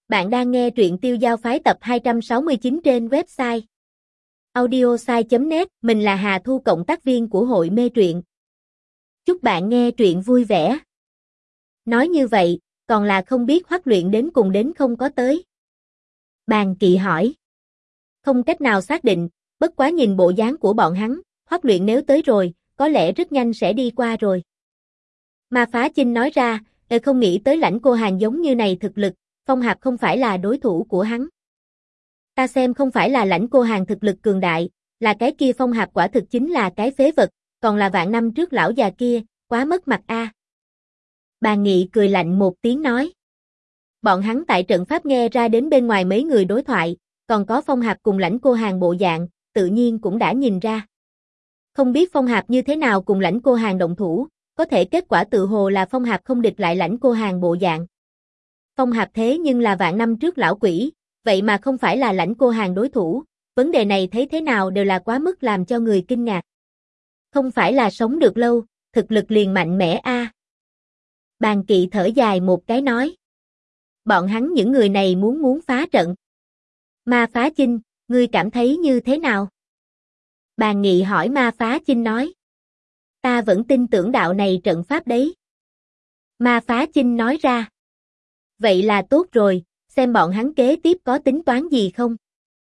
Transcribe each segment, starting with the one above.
Bạn đang nghe truyện Tiêu Giao Phái tập 269 trên website audiosai.net. Mình là Hà Thu, cộng tác viên của hội mê truyện. Chúc bạn nghe truyện vui vẻ. Nói như vậy, còn là không biết Hoắc Luyện đến cùng đến không có tới. Bàn Kỵ hỏi. Không cách nào xác định, bất quá nhìn bộ dáng của bọn hắn, Hoắc Luyện nếu tới rồi, có lẽ rất nhanh sẽ đi qua rồi. Ma Phá Chinh nói ra, không nghĩ tới Lãnh Cô Hàn giống như này thực lực, Phong Hạp không phải là đối thủ của hắn. Ta xem không phải là Lãnh Cô Hàn thực lực cường đại, là cái kia Phong Hạp quả thực chính là cái phế vật, còn là vạn năm trước lão già kia, quá mất mặt a. Bàn Nghị cười lạnh một tiếng nói. Bọn hắn tại trận pháp nghe ra đến bên ngoài mấy người đối thoại, còn có Phong Hạp cùng Lãnh Cô Hàn bộ dạng, tự nhiên cũng đã nhìn ra. Không biết Phong Hạp như thế nào cùng Lãnh Cô Hàn động thủ, có thể kết quả tự hồ là Phong Hạp không địch lại Lãnh Cô Hàn bộ dạng. Phong Hạp thế nhưng là vạn năm trước lão quỷ, vậy mà không phải là Lãnh Cô Hàn đối thủ, vấn đề này thấy thế nào đều là quá mức làm cho người kinh ngạc. Không phải là sống được lâu, thực lực liền mạnh mẽ a. Bàn Kỵ thở dài một cái nói. Bọn hắn những người này muốn phá trận. Ma Phá Chinh, ngươi cảm thấy như thế nào? Bàn Nghị hỏi Ma Phá Chinh nói. Ta vẫn tin tưởng đạo này trận pháp đấy. Ma Phá Chinh nói ra. Vậy là tốt rồi, xem bọn hắn kế tiếp có tính toán gì không?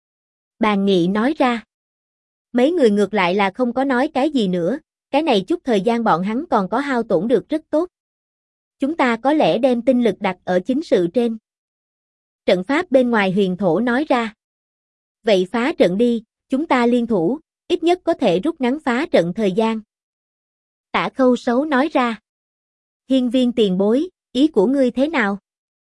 Bàn Nghị nói ra. Mấy người ngược lại là không có nói cái gì nữa, cái này chút thời gian bọn hắn còn có hao tổn được rất tốt. Chúng ta có lẽ đem tinh lực đặt ở chính sự trên. Trận pháp bên ngoài Huyền Thổ nói ra. Vậy phá trận đi, chúng ta liên thủ, ít nhất có thể rút ngắn phá trận thời gian. Tả Khâu Sấu nói ra. Hiên Viên tiền bối, ý của ngươi thế nào?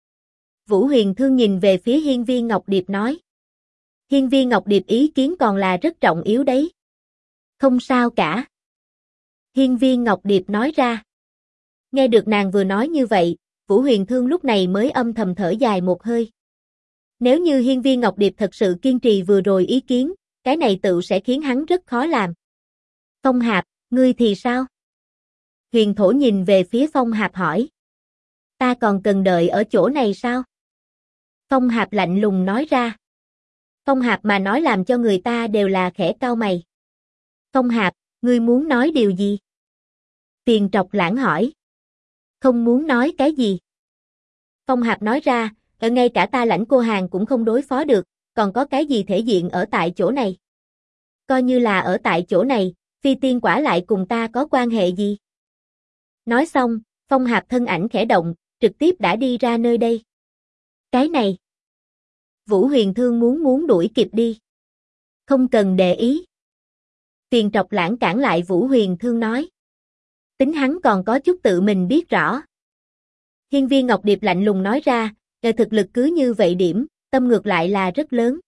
Vũ Huyền Thương nhìn về phía Hiên Viên Ngọc Điệp nói. Hiên Viên Ngọc Điệp ý kiến còn là rất trọng yếu đấy. Không sao cả. Hiên Viên Ngọc Điệp nói ra. Nghe được nàng vừa nói như vậy, Vũ Huyền Thương lúc này mới âm thầm thở dài một hơi. Nếu như Hiên Viên Ngọc Điệp thật sự kiên trì vừa rồi ý kiến, cái này tự sẽ khiến hắn rất khó làm. Phong Hạp, ngươi thì sao? Huyền Thổ nhìn về phía Phong Hạp hỏi. Ta còn cần đợi ở chỗ này sao? Phong Hạp lạnh lùng nói ra. Phong Hạp mà nói làm cho người ta đều là khẽ cau mày. Phong Hạp, ngươi muốn nói điều gì? Tiền Trọc Lãng hỏi. Không muốn nói cái gì? Phong Hạp nói ra, ngay cả ta Lãnh Cô Hàn cũng không đối phó được, còn có cái gì thể diện ở tại chỗ này? Coi như là ở tại chỗ này, Phi Tiên quả lại cùng ta có quan hệ gì? Nói xong, Phong Hạp thân ảnh khẽ động, trực tiếp đã đi ra nơi đây. Cái này. Vũ Huyền Thương muốn đuổi kịp đi. Không cần để ý. Tiền Trọc Lãng cản lại Vũ Huyền Thương nói. Tính hắn còn có chút tự mình biết rõ. Hiên Viên Ngọc Điệp lạnh lùng nói ra, thực lực cứ như vậy điểm, tâm ngược lại là rất lớn.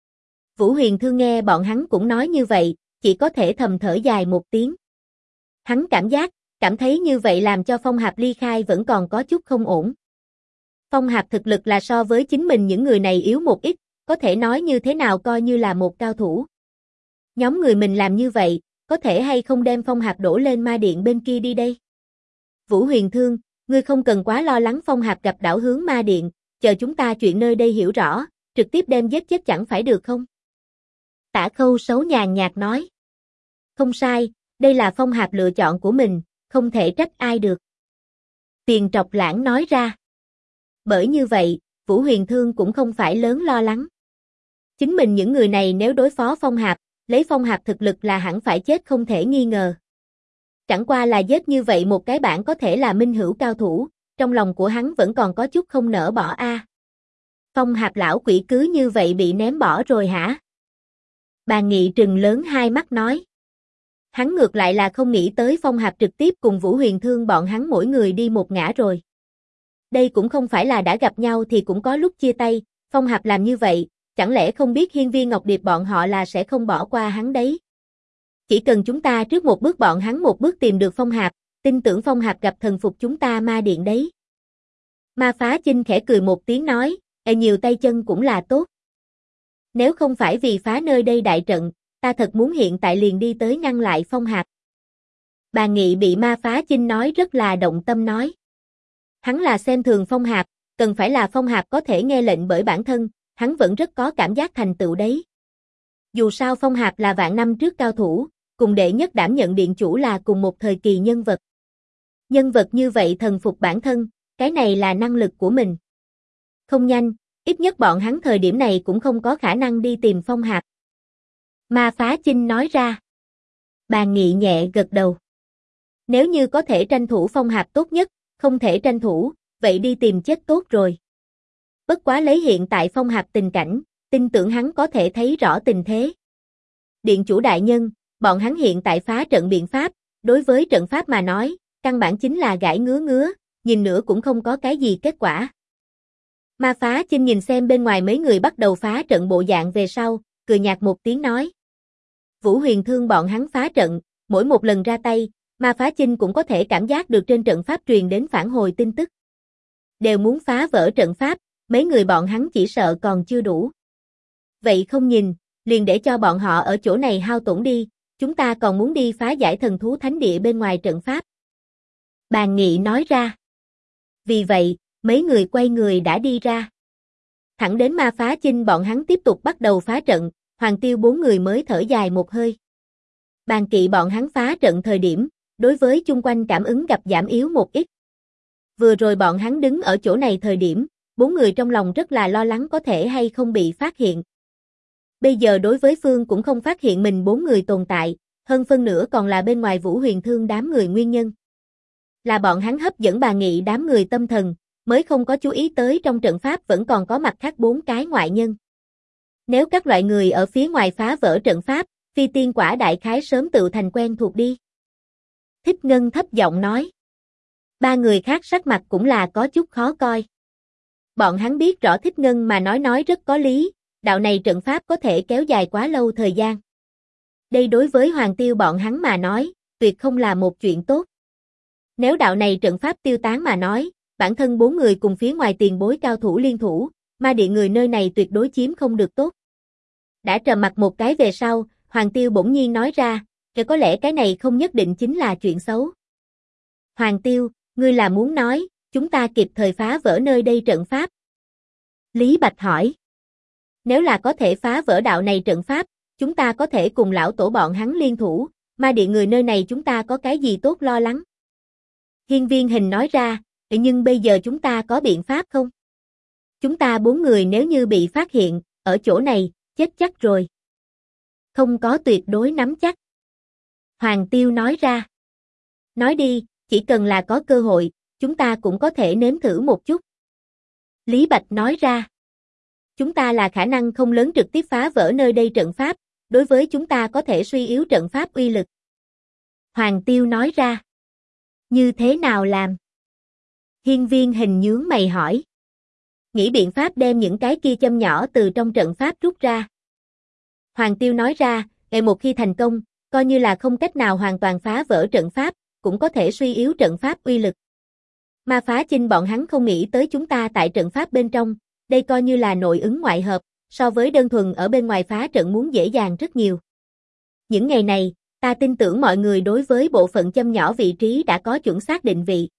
Vũ Huyền Thương nghe bọn hắn cũng nói như vậy, chỉ có thể thầm thở dài một tiếng. Hắn cảm thấy như vậy làm cho Phong Hạp ly khai vẫn còn có chút không ổn. Phong Hạp thực lực là so với chính mình những người này yếu một ít, có thể nói như thế nào coi như là một cao thủ. Nhóm người mình làm như vậy, có thể hay không đem Phong Hạp đổ lên ma điện bên kia đi đây? Vũ Huyền Thương, ngươi không cần quá lo lắng Phong Hạp gặp đảo hướng ma điện, chờ chúng ta chuyện nơi đây hiểu rõ, trực tiếp đem giết chết chẳng phải được không? Tả Khâu Sấu nhàn nhạt nói. Không sai, đây là Phong Hạp lựa chọn của mình, không thể trách ai được. Tiền Trọc Lãng nói ra. Bởi như vậy, Vũ Huyền Thương cũng không phải lớn lo lắng. Chính mình những người này nếu đối phó Phong Hạp, lấy Phong Hạp thực lực là hẳn phải chết không thể nghi ngờ. Chẳng qua là giết như vậy một cái bản có thể là minh hữu cao thủ, trong lòng của hắn vẫn còn có chút không nỡ bỏ a. Phong Hạp lão quỷ cứ như vậy bị ném bỏ rồi hả? Bàn Nghị trừng lớn hai mắt nói. Hắn ngược lại là không nghĩ tới Phong Hạp trực tiếp cùng Vũ Huyền Thương bọn hắn mỗi người đi một ngã rồi. Đây cũng không phải là đã gặp nhau thì cũng có lúc chia tay, Phong Hạp làm như vậy, chẳng lẽ không biết Hiên Viên Ngọc Điệp bọn họ là sẽ không bỏ qua hắn đấy. Chỉ cần chúng ta trước một bước bọn hắn một bước tìm được Phong Hạp, tin tưởng Phong Hạp gặp thần phục chúng ta ma điện đấy. Ma Phá Chinh khẽ cười một tiếng nói, nhiều tay chân cũng là tốt. Nếu không phải vì phá nơi đây đại trận, ta thật muốn hiện tại liền đi tới ngăn lại Phong Hạp. Bàn Nghị bị Ma Phá Chinh nói rất là động tâm nói. Hắn là xem thường Phong Hạp, cần phải là Phong Hạp có thể nghe lệnh bởi bản thân, hắn vẫn rất có cảm giác thành tựu đấy. Dù sao Phong Hạp là vạn năm trước cao thủ, cùng đệ nhất đảm nhận điện chủ là cùng một thời kỳ nhân vật. Nhân vật như vậy thần phục bản thân, cái này là năng lực của mình. Không nhanh, ít nhất bọn hắn thời điểm này cũng không có khả năng đi tìm Phong Hạp. Ma Phá Chinh nói ra. Bàn Nghị nhẹ gật đầu. Nếu như có thể tranh thủ Phong Hạp tốt nhất, không thể tranh thủ, vậy đi tìm chết tốt rồi. Bất quá lấy hiện tại Phong Hạp tình cảnh, tin tưởng hắn có thể thấy rõ tình thế. Điện chủ đại nhân, bọn hắn hiện tại phá trận biện pháp, đối với trận pháp mà nói, căn bản chính là gãi ngứa ngứa, nhìn nữa cũng không có cái gì kết quả. Ma Phá Chinh nhìn xem bên ngoài mấy người bắt đầu phá trận bộ dạng về sau, cười nhạt một tiếng nói. Vũ Huyền Thương bọn hắn phá trận, mỗi một lần ra tay, Ma Phá Chinh cũng có thể cảm giác được trên trận pháp truyền đến phản hồi tin tức. Đều muốn phá vỡ trận pháp, mấy người bọn hắn chỉ sợ còn chưa đủ. Vậy không nhìn, liền để cho bọn họ ở chỗ này hao tổn đi, chúng ta còn muốn đi phá giải thần thú thánh địa bên ngoài trận pháp. Bàn Nghị nói ra. Vì vậy, mấy người quay người đã đi ra. Thẳng đến Ma Phá Chinh bọn hắn tiếp tục bắt đầu phá trận, Hoàng Tiêu bốn người mới thở dài một hơi. Bàn Kỵ bọn hắn phá trận thời điểm, đối với chung quanh cảm ứng gặp giảm yếu một ít. Vừa rồi bọn hắn đứng ở chỗ này thời điểm, bốn người trong lòng rất là lo lắng có thể hay không bị phát hiện. Bây giờ đối với Phương cũng không phát hiện mình bốn người tồn tại, hơn phân nửa còn là bên ngoài Vũ Huyền Thương đám người nguyên nhân. Là bọn hắn hấp dẫn Bàn Nghị đám người tâm thần, mới không có chú ý tới trong trận pháp vẫn còn có mặt khác bốn cái ngoại nhân. Nếu các loại người ở phía ngoài phá vỡ trận pháp, phi tiên quả đại khái sớm tự thành quen thuộc đi. Thích Ngân thấp giọng nói. Ba người khác sắc mặt cũng là có chút khó coi. Bọn hắn biết rõ Thích Ngân mà nói rất có lý, đạo này trận pháp có thể kéo dài quá lâu thời gian. Đây đối với Hoàng Tiêu bọn hắn mà nói, tuyệt không là một chuyện tốt. Nếu đạo này trận pháp tiêu tán mà nói, bản thân bốn người cùng phía ngoài tiền bối cao thủ liên thủ, ma địa người nơi này tuyệt đối chiếm không được tốt. Đã trầm mặt một cái về sau, Hoàng Tiêu bỗng nhiên nói ra, có lẽ cái này không nhất định chính là chuyện xấu. Hoàng Tiêu, ngươi là muốn nói, chúng ta kịp thời phá vỡ nơi đây trận pháp. Lý Bạch hỏi. Nếu là có thể phá vỡ đạo này trận pháp, chúng ta có thể cùng lão tổ bọn hắn liên thủ, ma địa người nơi này chúng ta có cái gì tốt lo lắng. Hiên Viên Hình nói ra, nhưng bây giờ chúng ta có biện pháp không? Chúng ta bốn người nếu như bị phát hiện, ở chỗ này, chết chắc rồi. Không có tuyệt đối nắm chắc. Hoàng Tiêu nói ra. Nói đi, chỉ cần là có cơ hội, chúng ta cũng có thể nếm thử một chút. Lý Bạch nói ra. Chúng ta là khả năng không lớn trực tiếp phá vỡ nơi đây trận pháp, đối với chúng ta có thể suy yếu trận pháp uy lực. Hoàng Tiêu nói ra. Như thế nào làm? Hiên Viên Hình nhướng mày hỏi. Nghĩ biện pháp đem những cái kia châm nhỏ từ trong trận pháp rút ra. Hoàng Tiêu nói ra, một khi thành công, coi như là không cách nào hoàn toàn phá vỡ trận pháp, cũng có thể suy yếu trận pháp uy lực. Ma Phá Chinh bọn hắn không nghĩ tới chúng ta tại trận pháp bên trong, đây coi như là nội ứng ngoại hợp, so với đơn thuần ở bên ngoài phá trận muốn dễ dàng rất nhiều. Những ngày này, ta tin tưởng mọi người đối với bộ phận châm nhỏ vị trí đã có chuẩn xác định vị.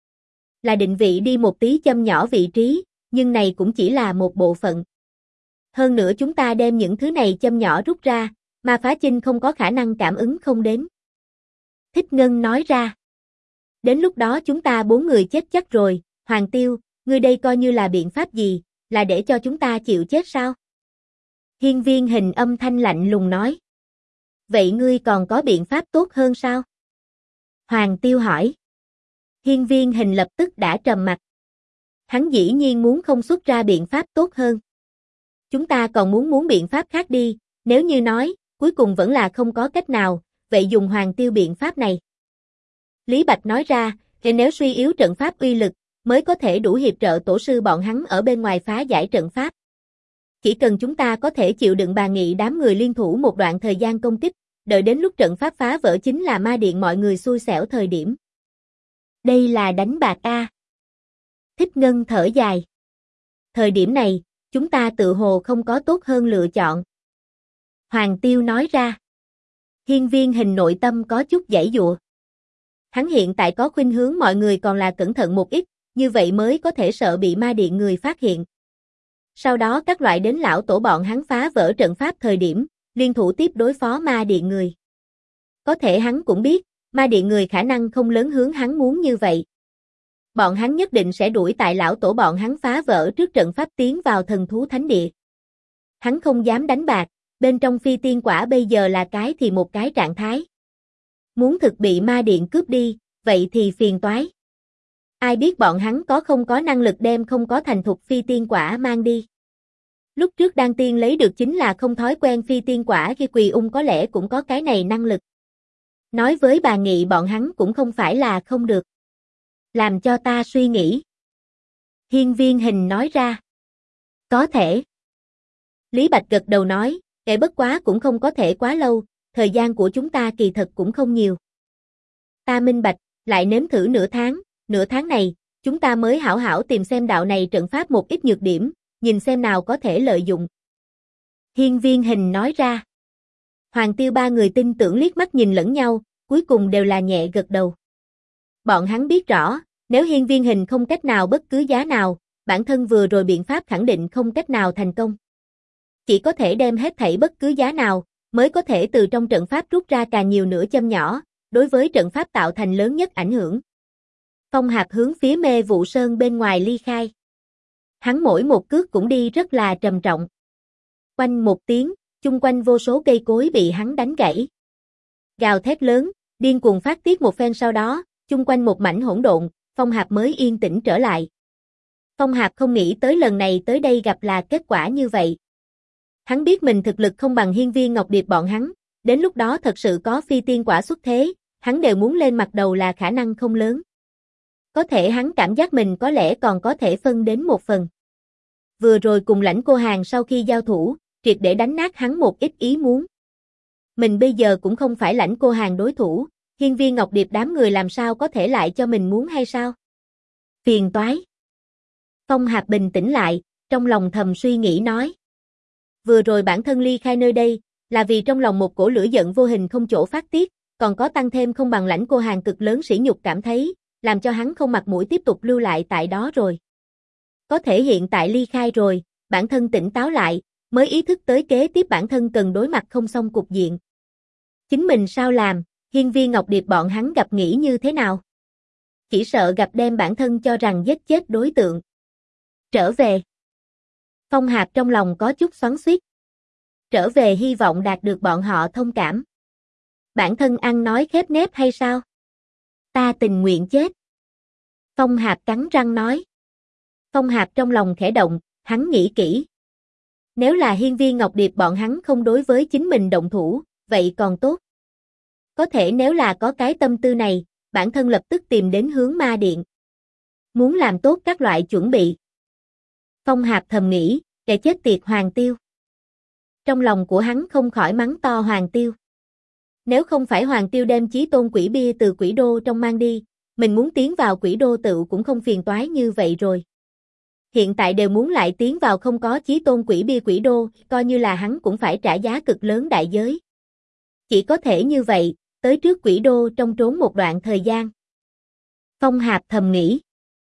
Là định vị đi một tí châm nhỏ vị trí, nhưng này cũng chỉ là một bộ phận. Hơn nữa chúng ta đem những thứ này châm nhỏ rút ra, Ma Phá Chinh không có khả năng cảm ứng không đến. Thích Ngân nói ra. Đến lúc đó chúng ta bốn người chết chắc rồi, Hoàng Tiêu, ngươi đây coi như là biện pháp gì, là để cho chúng ta chịu chết sao? Hiên Viên Hình âm thanh lạnh lùng nói. Vậy ngươi còn có biện pháp tốt hơn sao? Hoàng Tiêu hỏi. Hiên Viên Hình lập tức đã trầm mặt. Hắn dĩ nhiên muốn không xuất ra biện pháp tốt hơn. Chúng ta còn muốn biện pháp khác đi, nếu như nói, cuối cùng vẫn là không có cách nào, vậy dùng Hoàng Tiêu biện pháp này. Lý Bạch nói ra, nếu suy yếu trận pháp uy lực, mới có thể đủ hiệp trợ tổ sư bọn hắn ở bên ngoài phá giải trận pháp. Chỉ cần chúng ta có thể chịu đựng Bàn Nghị đám người liên thủ một đoạn thời gian công kích, đợi đến lúc trận pháp phá vỡ chính là ma điện mọi người xui xẻo thời điểm. Đây là đánh bạc a. Thích Ngân thở dài. Thời điểm này, chúng ta tự hồ không có tốt hơn lựa chọn. Hoàng Tiêu nói ra. Hiên Viên Hình nội tâm có chút giãy giụa. Hắn hiện tại có khuynh hướng mọi người còn là cẩn thận một ít, như vậy mới có thể sợ bị ma điện người phát hiện. Sau đó các loại đến lão tổ bọn hắn phá vỡ trận pháp thời điểm, liên thủ tiếp đối phó ma điện người. Có thể hắn cũng biết, ma điện người khả năng không lớn hướng hắn muốn như vậy. Bọn hắn nhất định sẽ đuổi tại lão tổ bọn hắn phá vỡ trước trận pháp tiến vào thần thú thánh địa. Hắn không dám đánh bạc, bên trong phi tiên quả bây giờ là cái thì một cái trạng thái. Muốn thực bị ma điện cướp đi, vậy thì phiền toái. Ai biết bọn hắn có không có năng lực đem không có thành thục phi tiên quả mang đi. Lúc trước Đan Tiên lấy được chính là không thói quen phi tiên quả khi Quỳ Ung có lẽ cũng có cái này năng lực. Nói với bà Nghị bọn hắn cũng không phải là không được. Làm cho ta suy nghĩ. Hiên Viên Hình nói ra. Có thể. Lý Bạch gật đầu nói, bất quá cũng không có thể quá lâu, thời gian của chúng ta kỳ thật cũng không nhiều. Ta minh bạch, lại nếm thử nửa tháng này, chúng ta mới hảo hảo tìm xem đạo này trận pháp một ít nhược điểm, nhìn xem nào có thể lợi dụng. Hiên Viên Hình nói ra. Hoàng Tiêu ba người tin tưởng liếc mắt nhìn lẫn nhau, cuối cùng đều là nhẹ gật đầu. Bọn hắn biết rõ, nếu Hiên Viên Hình không cách nào bất cứ giá nào, bản thân vừa rồi biện pháp khẳng định không cách nào thành công. Chỉ có thể đem hết thảy bất cứ giá nào, mới có thể từ trong trận pháp rút ra càng nhiều nửa châm nhỏ, đối với trận pháp tạo thành lớn nhất ảnh hưởng. Phong Hạp hướng phía Mê Vụ Sơn bên ngoài ly khai. Hắn mỗi một cước cũng đi rất là trầm trọng. Quanh một tiếng, chung quanh vô số cây cối bị hắn đánh gãy. Gào thét lớn, điên cuồng phát tiết một phen sau đó, chung quanh một mảnh hỗn độn, Phong Hạp mới yên tĩnh trở lại. Phong Hạp không nghĩ tới lần này tới đây gặp là kết quả như vậy. Hắn biết mình thực lực không bằng Hiên Viên Ngọc Điệp bọn hắn, đến lúc đó thật sự có phi tiên quả xuất thế, hắn đều muốn lên mặt đầu là khả năng không lớn. Có thể hắn cảm giác mình có lẽ còn có thể phân đến một phần. Vừa rồi cùng Lãnh Cô Hàn sau khi giao thủ, triệt để đánh nát hắn một ít ý muốn. Mình bây giờ cũng không phải Lãnh Cô Hàn đối thủ, Hiên Viên Ngọc Điệp đám người làm sao có thể lại cho mình muốn hay sao? Phiền toái. Phong Hạp bình tĩnh lại, trong lòng thầm suy nghĩ nói. Vừa rồi bản thân ly khai nơi đây, là vì trong lòng một cổ lửa giận vô hình không chỗ phát tiết, còn có tăng thêm không bằng Lãnh Cô Hàn cực lớn sỉ nhục cảm thấy, làm cho hắn không mặt mũi tiếp tục lưu lại tại đó rồi. Có thể hiện tại ly khai rồi, bản thân tỉnh táo lại, mới ý thức tới kế tiếp bản thân cần đối mặt không xong cục diện. Chính mình sao làm, Hiên Viên Ngọc Điệp bọn hắn gặp nghĩ như thế nào? Chỉ sợ gặp đem bản thân cho rằng giết chết đối tượng. Trở về. Phong Hạp trong lòng có chút xoắn xuýt. Trở về hy vọng đạt được bọn họ thông cảm. Bản thân ăn nói khép nép hay sao? Ta tình nguyện chết. Phong Hạp cắn răng nói. Phong Hạp trong lòng khẽ động, hắn nghĩ kỹ. Nếu là Hiên Viên Ngọc Điệp bọn hắn không đối với chính mình động thủ, vậy còn tốt. Có thể nếu là có cái tâm tư này, bản thân lập tức tìm đến hướng ma điện. Muốn làm tốt các loại chuẩn bị. Phong Hạp thầm nghĩ, kẻ chết tiệt Hoàng Tiêu. Trong lòng của hắn không khỏi mắng to Hoàng Tiêu. Nếu không phải Hoàng Tiêu đem chí tôn quỷ bia từ quỷ đô trong mang đi, mình muốn tiến vào quỷ đô tự cũng không phiền toái như vậy rồi. Hiện tại đều muốn lại tiến vào không có chí tôn quỷ bia quỷ đô, coi như là hắn cũng phải trả giá cực lớn đại giới. Chỉ có thể như vậy, tới trước quỷ đô trong trốn một đoạn thời gian. Phong Hạp thầm nghĩ.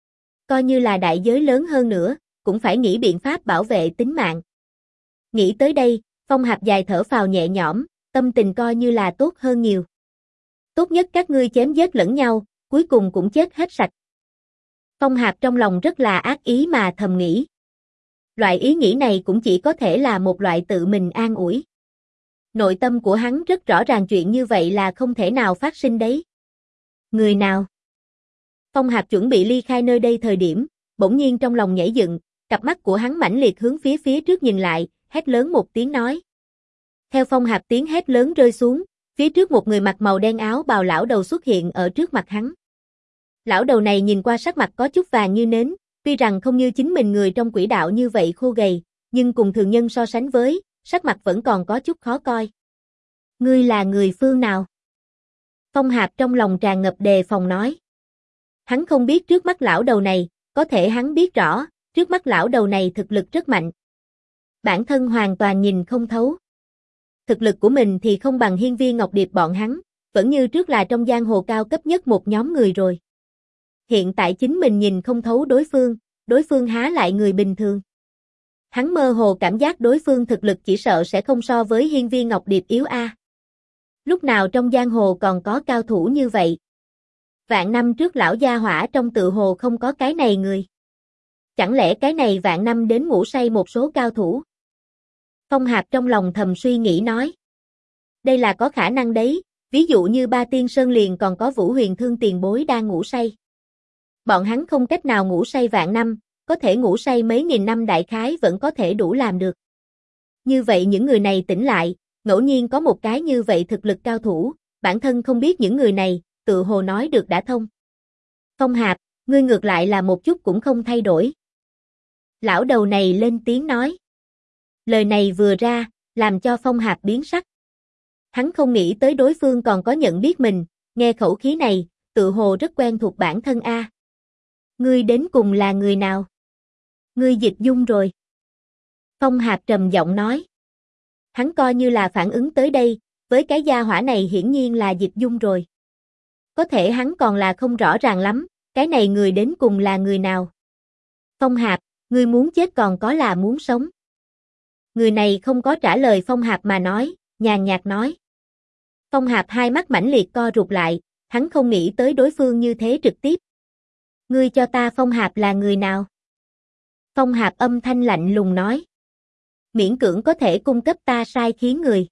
Coi như là đại giới lớn hơn nữa, cũng phải nghĩ biện pháp bảo vệ tính mạng. Nghĩ tới đây, Phong Hạp dài thở phào nhẹ nhõm, tâm tình coi như là tốt hơn nhiều. Tốt nhất các ngươi chém giết lẫn nhau, cuối cùng cũng chết hết sạch. Phong Hạp trong lòng rất là ác ý mà thầm nghĩ. Loại ý nghĩ này cũng chỉ có thể là một loại tự mình an ủi. Nội tâm của hắn rất rõ ràng chuyện như vậy là không thể nào phát sinh đấy. Người nào? Phong Hạp chuẩn bị ly khai nơi đây thời điểm, bỗng nhiên trong lòng nhảy dựng, cặp mắt của hắn mãnh liệt hướng phía trước nhìn lại, hét lớn một tiếng nói. Theo Phong Hạp tiếng hét lớn rơi xuống, phía trước một người mặc màu đen áo bào lão đầu xuất hiện ở trước mặt hắn. Lão đầu này nhìn qua sắc mặt có chút vàng như nến, tuy rằng không như chính mình người trong quỷ đạo như vậy khô gầy, nhưng cùng thường nhân so sánh với, sắc mặt vẫn còn có chút khó coi. Ngươi là người phương nào? Phong Hạp trong lòng tràn ngập đề phòng nói. Hắn không biết trước mắt lão đầu này, có thể hắn biết rõ, trước mắt lão đầu này thực lực rất mạnh. Bản thân hoàn toàn nhìn không thấu. Thực lực của mình thì không bằng Hiên Viên Ngọc Điệp bọn hắn, vẫn như trước là trong giang hồ cao cấp nhất một nhóm người rồi. hiện tại chính mình nhìn không thấu đối phương há lại người bình thường. Hắn mơ hồ cảm giác đối phương thực lực chỉ sợ sẽ không so với Hiên Viên Ngọc Điệp yếu a. Lúc nào trong giang hồ còn có cao thủ như vậy? Vạn năm trước lão gia hỏa trong tự hồ không có cái này người. Chẳng lẽ cái này vạn năm đến ngủ say một số cao thủ? Phong Hạp trong lòng thầm suy nghĩ nói. Đây là có khả năng đấy, ví dụ như Ba Tiên Sơn liền còn có Vũ Huyền Thương tiền bối đang ngủ say. Bọn hắn không cách nào ngủ say vạn năm, có thể ngủ say mấy nghìn năm đại khái vẫn có thể đủ làm được. Như vậy những người này tỉnh lại, ngẫu nhiên có một cái như vậy thực lực cao thủ, bản thân không biết những người này, tự hồ nói được đã thông. Phong Hạp, ngươi ngược lại là một chút cũng không thay đổi. Lão đầu này lên tiếng nói. Lời này vừa ra, làm cho Phong Hạp biến sắc. Hắn không nghĩ tới đối phương còn có nhận biết mình, nghe khẩu khí này, tự hồ rất quen thuộc bản thân a. Ngươi đến cùng là người nào? Ngươi Dịch Dung rồi. Phong Hạp trầm giọng nói. Hắn coi như là phản ứng tới đây, với cái gia hỏa này hiển nhiên là Dịch Dung rồi. Có thể hắn còn là không rõ ràng lắm, cái này người đến cùng là người nào? Phong Hạp, ngươi muốn chết còn có là muốn sống? Người này không có trả lời Phong Hạp mà nói, nhàn nhạt nói. Phong Hạp hai mắt mãnh liệt co rụt lại, hắn không nghĩ tới đối phương như thế trực tiếp. Ngươi cho ta Phong Hạp là người nào? Phong Hạp âm thanh lạnh lùng nói. Miễn cưỡng có thể cung cấp ta sai khiến người.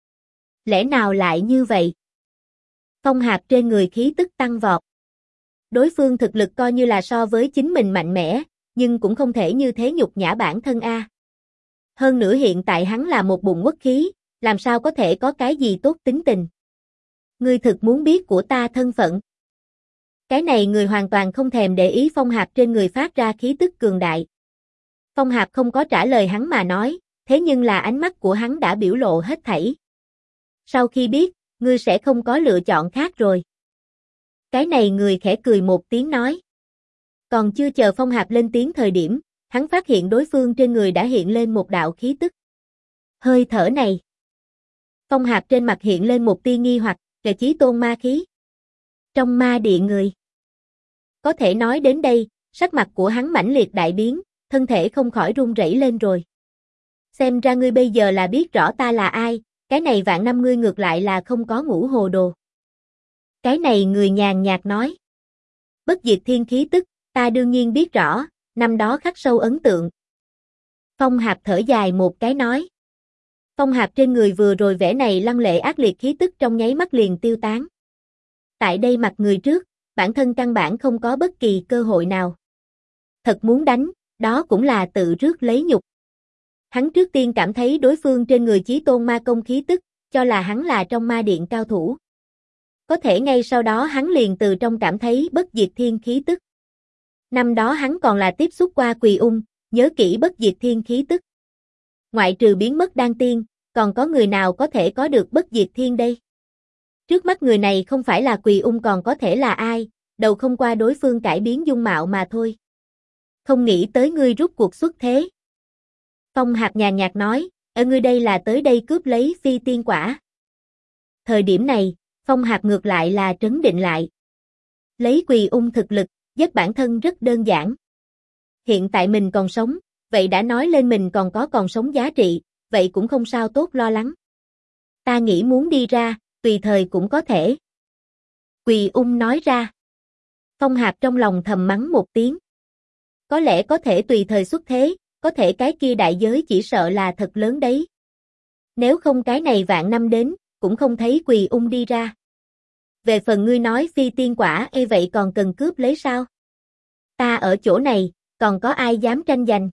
Lẽ nào lại như vậy? Phong Hạp trên người khí tức tăng vọt. Đối phương thực lực coi như là so với chính mình mạnh mẽ, nhưng cũng không thể như thế nhục nhã bản thân a. Hơn nữa hiện tại hắn là một bụng uất khí, làm sao có thể có cái gì tốt tính tình. Ngươi thực muốn biết của ta thân phận. Cái này người hoàn toàn không thèm để ý Phong Hạp trên người phát ra khí tức cường đại. Phong Hạp không có trả lời hắn mà nói, thế nhưng là ánh mắt của hắn đã biểu lộ hết thảy. Sau khi biết, ngươi sẽ không có lựa chọn khác rồi. Cái này người khẽ cười một tiếng nói. Còn chưa chờ Phong Hạp lên tiếng thời điểm, hắn phát hiện đối phương trên người đã hiện lên một đạo khí tức. Hơi thở này. Phong Hạp trên mặt hiện lên một tia nghi hoặc, là Chí Tôn ma khí. Trong ma địa người. Có thể nói đến đây, sắc mặt của hắn mãnh liệt đại biến, thân thể không khỏi run rẩy lên rồi. Xem ra ngươi bây giờ là biết rõ ta là ai, cái này vạn năm ngươi ngược lại là không có ngủ hồ đồ. Cái này người nhàn nhạt nói. Bất diệt thiên khí tức, ta đương nhiên biết rõ, năm đó khắc sâu ấn tượng. Phong Hạp thở dài một cái nói. Phong Hạp trên người vừa rồi vẻ này lăng lệ ác liệt khí tức trong nháy mắt liền tiêu tán. Tại đây mặt người trước, bản thân căn bản không có bất kỳ cơ hội nào. Thật muốn đánh, đó cũng là tự rước lấy nhục. Hắn trước tiên cảm thấy đối phương trên người Chí Tôn ma công khí tức, cho là hắn là trong ma điện cao thủ. Có thể ngay sau đó hắn liền từ trong cảm thấy bất diệt thiên khí tức. Năm đó hắn còn là tiếp xúc qua Quỳ Ung, nhớ kỹ bất diệt thiên khí tức. Ngoại trừ biến mất đan tiên, còn có người nào có thể có được bất diệt thiên đây? Trước mắt người này không phải là Quỳ Ung còn có thể là ai, đầu không qua đối phương cải biến dung mạo mà thôi. Không nghĩ tới ngươi rút cuộc xuất thế. Phong Hạp nhàn nhạt nói, ngươi đây là tới đây cướp lấy phi tiên quả. Thời điểm này, Phong Hạp ngược lại là trấn định lại. Lấy Quỳ Ung thực lực, giết bản thân rất đơn giản. Hiện tại mình còn sống, vậy đã nói lên mình còn sống giá trị, vậy cũng không sao tốt lo lắng. Ta nghĩ muốn đi ra, tùy thời cũng có thể. Quỳ Ung nói ra. Phong Hạp trong lòng thầm mắng một tiếng. Có lẽ có thể tùy thời xuất thế, có thể cái kia đại giới chỉ sợ là thật lớn đấy. Nếu không cái này vạn năm đến, cũng không thấy Quỳ Ung đi ra. Về phần ngươi nói phi tiên quả vậy còn cần cướp lấy sao? Ta ở chỗ này, còn có ai dám tranh giành?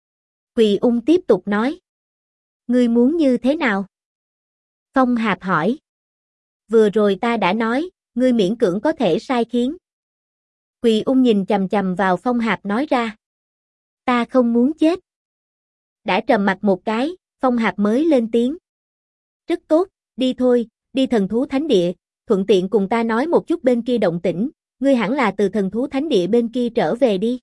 Quỳ Ung tiếp tục nói. Ngươi muốn như thế nào? Phong Hạp hỏi. Vừa rồi ta đã nói, ngươi miễn cưỡng có thể sai khiến. Quỳ Ung nhìn chằm chằm vào Phong Hạp nói ra. Ta không muốn chết. Đã trầm mặt một cái, Phong Hạp mới lên tiếng. Rất tốt, đi thôi, đi thần thú thánh địa, thuận tiện cùng ta nói một chút bên kia động tĩnh, ngươi hẳn là từ thần thú thánh địa bên kia trở về đi.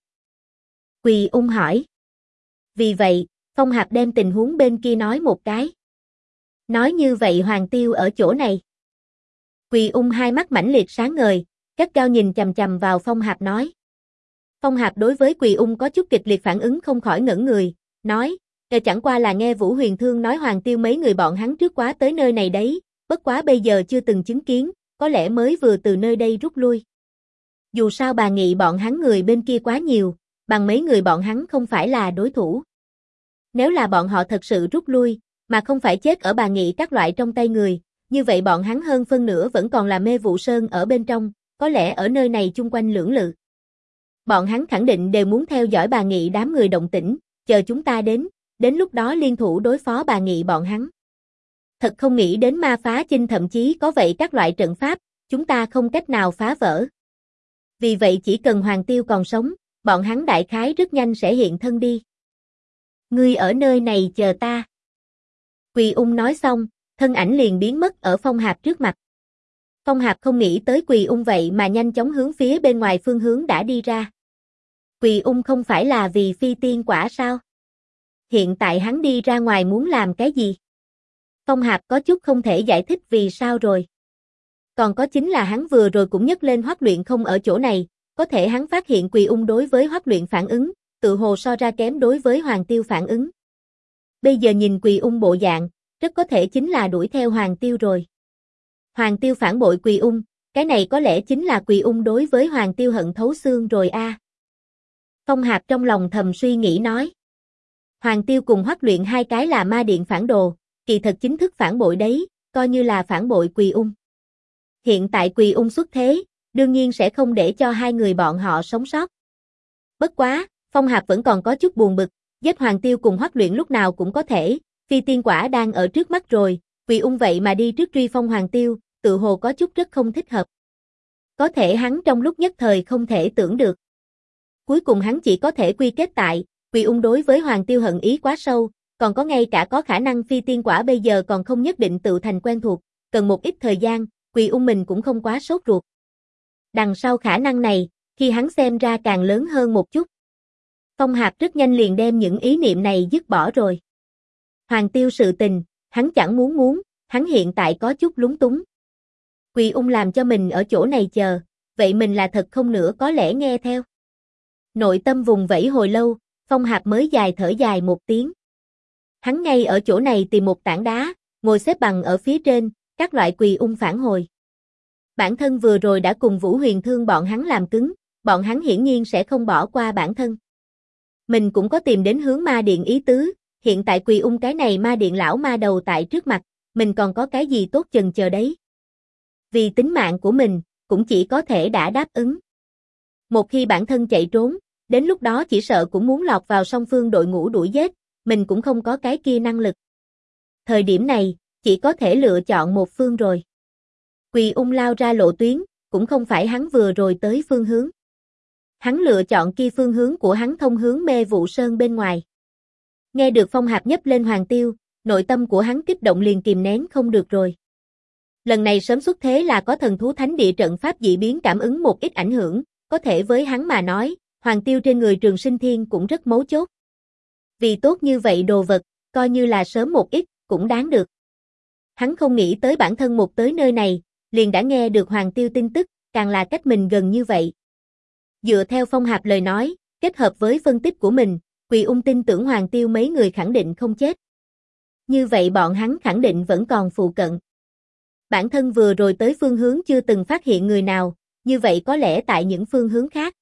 Quỳ Ung hỏi. Vì vậy, Phong Hạp đem tình huống bên kia nói một cái. Nói như vậy Hoàng Tiêu ở chỗ này. Quỳ Ung hai mắt mãnh liệt sáng ngời, gắt gao nhìn chằm chằm vào Phong Hạp nói. Phong Hạp đối với Quỳ Ung có chút kịch liệt phản ứng không khỏi ngẩn người, nói, chẳng qua là nghe Vũ Huyền Thương nói Hoàng Tiêu mấy người bọn hắn trước quá tới nơi này đấy, bất quá bây giờ chưa từng chứng kiến, có lẽ mới vừa từ nơi đây rút lui. Dù sao bà Nghị bọn hắn người bên kia quá nhiều, bằng mấy người bọn hắn không phải là đối thủ. Nếu là bọn họ thật sự rút lui, mà không phải chết ở bà Nghị các loại trong tay người, như vậy bọn hắn hơn phân nửa vẫn còn là Mê Vụ Sơn ở bên trong, có lẽ ở nơi này chung quanh lưỡng lự. Bọn hắn khẳng định đều muốn theo dõi bà Nghị đám người động tĩnh, chờ chúng ta đến lúc đó liên thủ đối phó bà Nghị bọn hắn. Thật không nghĩ đến Ma Phá Chinh thậm chí có vậy các loại trận pháp, chúng ta không cách nào phá vỡ. Vì vậy chỉ cần Hoàng Tiêu còn sống, bọn hắn đại khái rất nhanh sẽ hiện thân đi. Ngươi ở nơi này chờ ta. Quỳ Ung nói xong, thân ảnh liền biến mất ở Phong Hạp trước mặt. Phong Hạp không nghĩ tới Quỳ Ung vậy mà nhanh chóng hướng phía bên ngoài phương hướng đã đi ra. Quỳ Ung không phải là vì phi tiên quả sao? Hiện tại hắn đi ra ngoài muốn làm cái gì? Phong Hạp có chút không thể giải thích vì sao rồi. Còn có chính là hắn vừa rồi cũng nhấc lên Hoắc Luyện không ở chỗ này, có thể hắn phát hiện Quỳ Ung đối với Hoắc Luyện phản ứng, tự hồ so ra kém đối với Hoàng Tiêu phản ứng. Bây giờ nhìn Quỳ Ung bộ dạng, rất có thể chính là đuổi theo Hoàng Tiêu rồi. Hoàng Tiêu phản bội Quỳ Ung, cái này có lẽ chính là Quỳ Ung đối với Hoàng Tiêu hận thấu xương rồi a. Phong Hạp trong lòng thầm suy nghĩ nói. Hoàng Tiêu cùng Hoắc Luyện hai cái là ma điện phản đồ, kỳ thật chính thức phản bội đấy, coi như là phản bội Quỳ Ung. Hiện tại Quỳ Ung xuất thế, đương nhiên sẽ không để cho hai người bọn họ sống sót. Bất quá, Phong Hạp vẫn còn có chút buồn bực, giết Hoàng Tiêu cùng Hoắc Luyện lúc nào cũng có thể, phi tiên quả đang ở trước mắt rồi, Quỳ Ung vậy mà đi trước truy phong Hoàng Tiêu, tự hồ có chút rất không thích hợp. Có thể hắn trong lúc nhất thời không thể tưởng được. Cuối cùng hắn chỉ có thể quy kết tại, Quỳ Ung đối với Hoàng Tiêu hận ý quá sâu, còn có ngay cả có khả năng phi tiên quả bây giờ còn không nhất định tự thành quen thuộc, cần một ít thời gian, Quỳ Ung mình cũng không quá sốt ruột. Đằng sau khả năng này, khi hắn xem ra càng lớn hơn một chút. Phong Hạp rất nhanh liền đem những ý niệm này dứt bỏ rồi. Hoàng Tiêu sự tình, hắn chẳng muốn, hắn hiện tại có chút lúng túng. Quỳ Ung làm cho mình ở chỗ này chờ, vậy mình là thật không nữa có lẽ nghe theo. Nội tâm vùng vẫy hồi lâu, Phong Hạp mới thở dài một tiếng. Hắn ngay ở chỗ này tìm một tảng đá, ngồi xếp bằng ở phía trên, các loại Quỳ Ung phản hồi. Bản thân vừa rồi đã cùng Vũ Huyền Thương bọn hắn làm cứng, bọn hắn hiển nhiên sẽ không bỏ qua bản thân. Mình cũng có tìm đến hướng ma điện ý tứ, hiện tại Quỳ Ung cái này ma điện lão ma đầu tại trước mặt, mình còn có cái gì tốt chần chờ đấy. Vì tính mạng của mình, cũng chỉ có thể đã đáp ứng. Một khi bản thân chạy trốn, đến lúc đó chỉ sợ cũng muốn lọt vào song phương đội ngũ đuổi giết, mình cũng không có cái kia năng lực. Thời điểm này, chỉ có thể lựa chọn một phương rồi. Quỳ Ung lao ra lộ tuyến, cũng không phải hắn vừa rồi tới phương hướng. Hắn lựa chọn kia phương hướng của hắn thông hướng Mê Vụ Sơn bên ngoài. Nghe được Phong Hạp nhấp lên Hoàng Tiêu, nội tâm của hắn kích động liền kìm nén không được rồi. Lần này sớm xuất thế là có thần thú thánh địa trận pháp dị biến cảm ứng một ít ảnh hưởng, có thể với hắn mà nói, Hoàng Tiêu trên người Trường Sinh Thiên cũng rất mấu chốt. Vì tốt như vậy đồ vật, coi như là sớm một ít, cũng đáng được. Hắn không nghĩ tới bản thân một tới nơi này, liền đã nghe được Hoàng Tiêu tin tức, càng là cách mình gần như vậy. Dựa theo Phong Hạp lời nói, kết hợp với phân tích của mình, Quỳ Ung tin tưởng Hoàng Tiêu mấy người khẳng định không chết. Như vậy bọn hắn khẳng định vẫn còn phụ cận. Bản thân vừa rồi tới phương hướng chưa từng phát hiện người nào, như vậy có lẽ tại những phương hướng khác.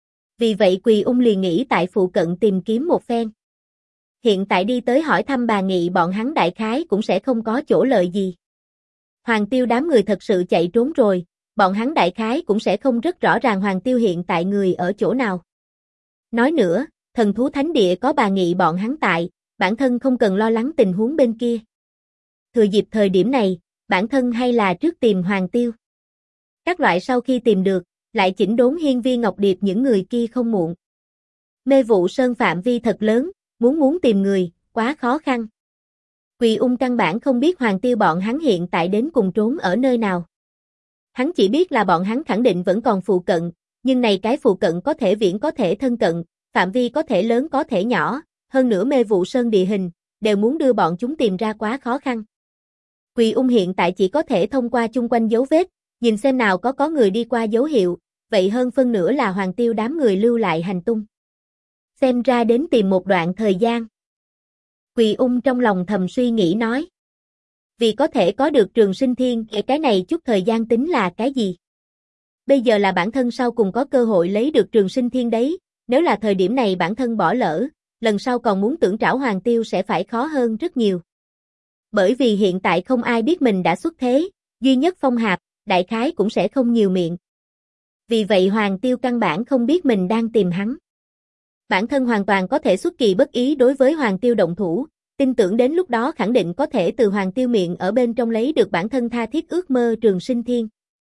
Vì vậy Quỳ Ung liền nghĩ tại phụ cận tìm kiếm một phen. Hiện tại đi tới hỏi thăm bà Nghị bọn hắn đại khái cũng sẽ không có chỗ lợi gì. Hoàng Tiêu đám người thật sự chạy trốn rồi, bọn hắn đại khái cũng sẽ không rất rõ ràng Hoàng Tiêu hiện tại người ở chỗ nào. Nói nữa, thần thú thánh địa có bà Nghị bọn hắn tại, bản thân không cần lo lắng tình huống bên kia. Thừa dịp thời điểm này, bản thân hay là trước tìm Hoàng Tiêu. Các loại sau khi tìm được, lại chỉnh đốn Hiên Viên Ngọc Điệp những người kia không muộn. Mê Vụ Sơn phạm vi thật lớn, muốn tìm người, quá khó khăn. Quỳ Ung căn bản không biết Hoàng Tiêu bọn hắn hiện tại đến cùng trốn ở nơi nào. Hắn chỉ biết là bọn hắn khẳng định vẫn còn phụ cận, nhưng này cái phụ cận có thể viễn có thể thân cận, phạm vi có thể lớn có thể nhỏ, hơn nữa Mê Vụ Sơn địa hình, đều muốn đưa bọn chúng tìm ra quá khó khăn. Quỳ Ung hiện tại chỉ có thể thông qua chung quanh dấu vết, Nhìn xem nào có người đi qua dấu hiệu, vậy hơn phân nửa là Hoàng Tiêu đám người lưu lại hành tung. Xem ra đến tìm một đoạn thời gian. Quỳ Ung trong lòng thầm suy nghĩ nói. Vì có thể có được Trường Sinh Thiên, cái này chút thời gian tính là cái gì? Bây giờ là bản thân sau cùng có cơ hội lấy được Trường Sinh Thiên đấy, nếu là thời điểm này bản thân bỏ lỡ, lần sau còn muốn tưởng trảo Hoàng Tiêu sẽ phải khó hơn rất nhiều. Bởi vì hiện tại không ai biết mình đã xuất thế, duy nhất Phong Hạp, đại khái cũng sẽ không nhiều miệng. Vì vậy Hoàng Tiêu căn bản không biết mình đang tìm hắn. Bản thân hoàn toàn có thể xuất kỳ bất ý đối với Hoàng Tiêu động thủ, tin tưởng đến lúc đó khẳng định có thể từ Hoàng Tiêu miệng ở bên trong lấy được bản thân tha thiết ước mơ Trường Sinh Thiên.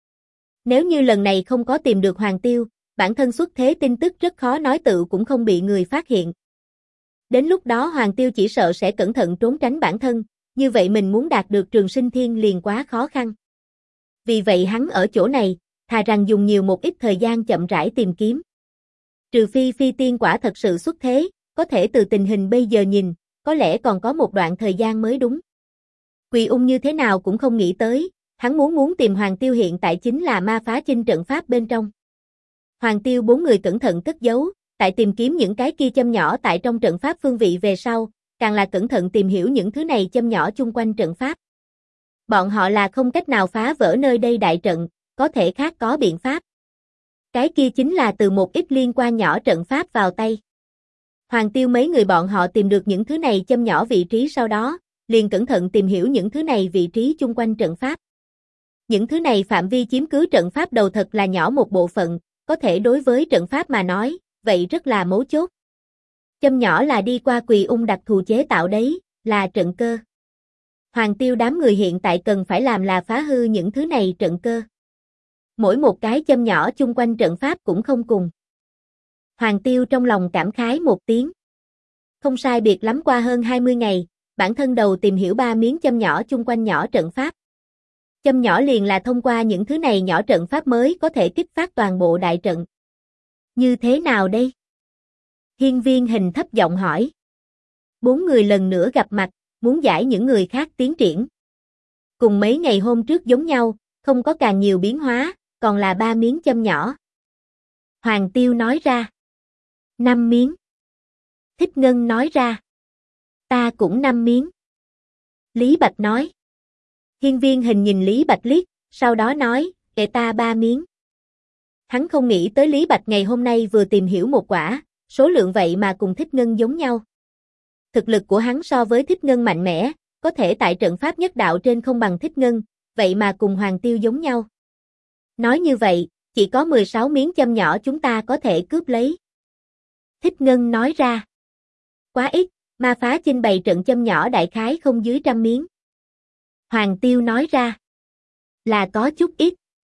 Nếu như lần này không có tìm được Hoàng Tiêu, bản thân xuất thế tin tức rất khó nói tự cũng không bị người phát hiện. Đến lúc đó Hoàng Tiêu chỉ sợ sẽ cẩn thận trốn tránh bản thân, như vậy mình muốn đạt được Trường Sinh Thiên liền quá khó khăn. Vì vậy hắn ở chỗ này, thà rằng dùng nhiều một ít thời gian chậm rãi tìm kiếm. Trừ phi phi tiên quả thật sự xuất thế, có thể từ tình hình bây giờ nhìn, có lẽ còn có một đoạn thời gian mới đúng. Quỳ Ung như thế nào cũng không nghĩ tới, hắn muốn tìm Hoàng Tiêu hiện tại chính là ma phá chinh trận pháp bên trong. Hoàng Tiêu bốn người cẩn thận cất giấu, tại tìm kiếm những cái kia châm nhỏ tại trong trận pháp phương vị về sau, càng là cẩn thận tìm hiểu những thứ này châm nhỏ chung quanh trận pháp. Bọn họ là không cách nào phá vỡ nơi đây đại trận, có thể khác có biện pháp. Cái kia chính là từ một ít liên quan nhỏ trận pháp vào tay. Hoàng Tiêu mấy người bọn họ tìm được những thứ này châm nhỏ vị trí sau đó, liền cẩn thận tìm hiểu những thứ này vị trí chung quanh trận pháp. Những thứ này phạm vi chiếm cứ trận pháp đầu thật là nhỏ một bộ phận, có thể đối với trận pháp mà nói, vậy rất là mấu chốt. Châm nhỏ là đi qua Quỳ Ung đặc thù chế tạo đấy, là trận cơ. Hoàng Tiêu đám người hiện tại cần phải làm là phá hư những thứ này trận cơ. Mỗi một cái châm nhỏ chung quanh trận pháp cũng không cùng. Hoàng Tiêu trong lòng cảm khái một tiếng. Không sai biệt lắm qua hơn 20 ngày, bản thân đầu tìm hiểu 3 miếng châm nhỏ chung quanh nhỏ trận pháp. Châm nhỏ liền là thông qua những thứ này nhỏ trận pháp mới có thể kích phát toàn bộ đại trận. Như thế nào đây? Hiên Viên Hình thấp giọng hỏi. 4 người lần nữa gặp mặt, muốn giải những người khác tiến triển. Cùng mấy ngày hôm trước giống nhau, không có càng nhiều biến hóa, còn là 3 miếng châm nhỏ. Hoàng Tiêu nói ra. 5 miếng. Thích Ngân nói ra. Ta cũng 5 miếng. Lý Bạch nói. Hiên Viên Hình nhìn Lý Bạch liếc, sau đó nói, để ta 3 miếng. Hắn không nghĩ tới Lý Bạch ngày hôm nay vừa tìm hiểu một quả, số lượng vậy mà cùng Thích Ngân giống nhau. Thực lực của hắn so với Thích Ngân mạnh mẽ, có thể tại trận pháp nhất đạo trên không bằng Thích Ngân, vậy mà cùng Hoàng Tiêu giống nhau. Nói như vậy, chỉ có 16 miếng châm nhỏ chúng ta có thể cướp lấy. Thích Ngân nói ra. Quá ít, ma phá chinh bày trận châm nhỏ đại khái không dưới 100 miếng. Hoàng Tiêu nói ra. Là có chút ít.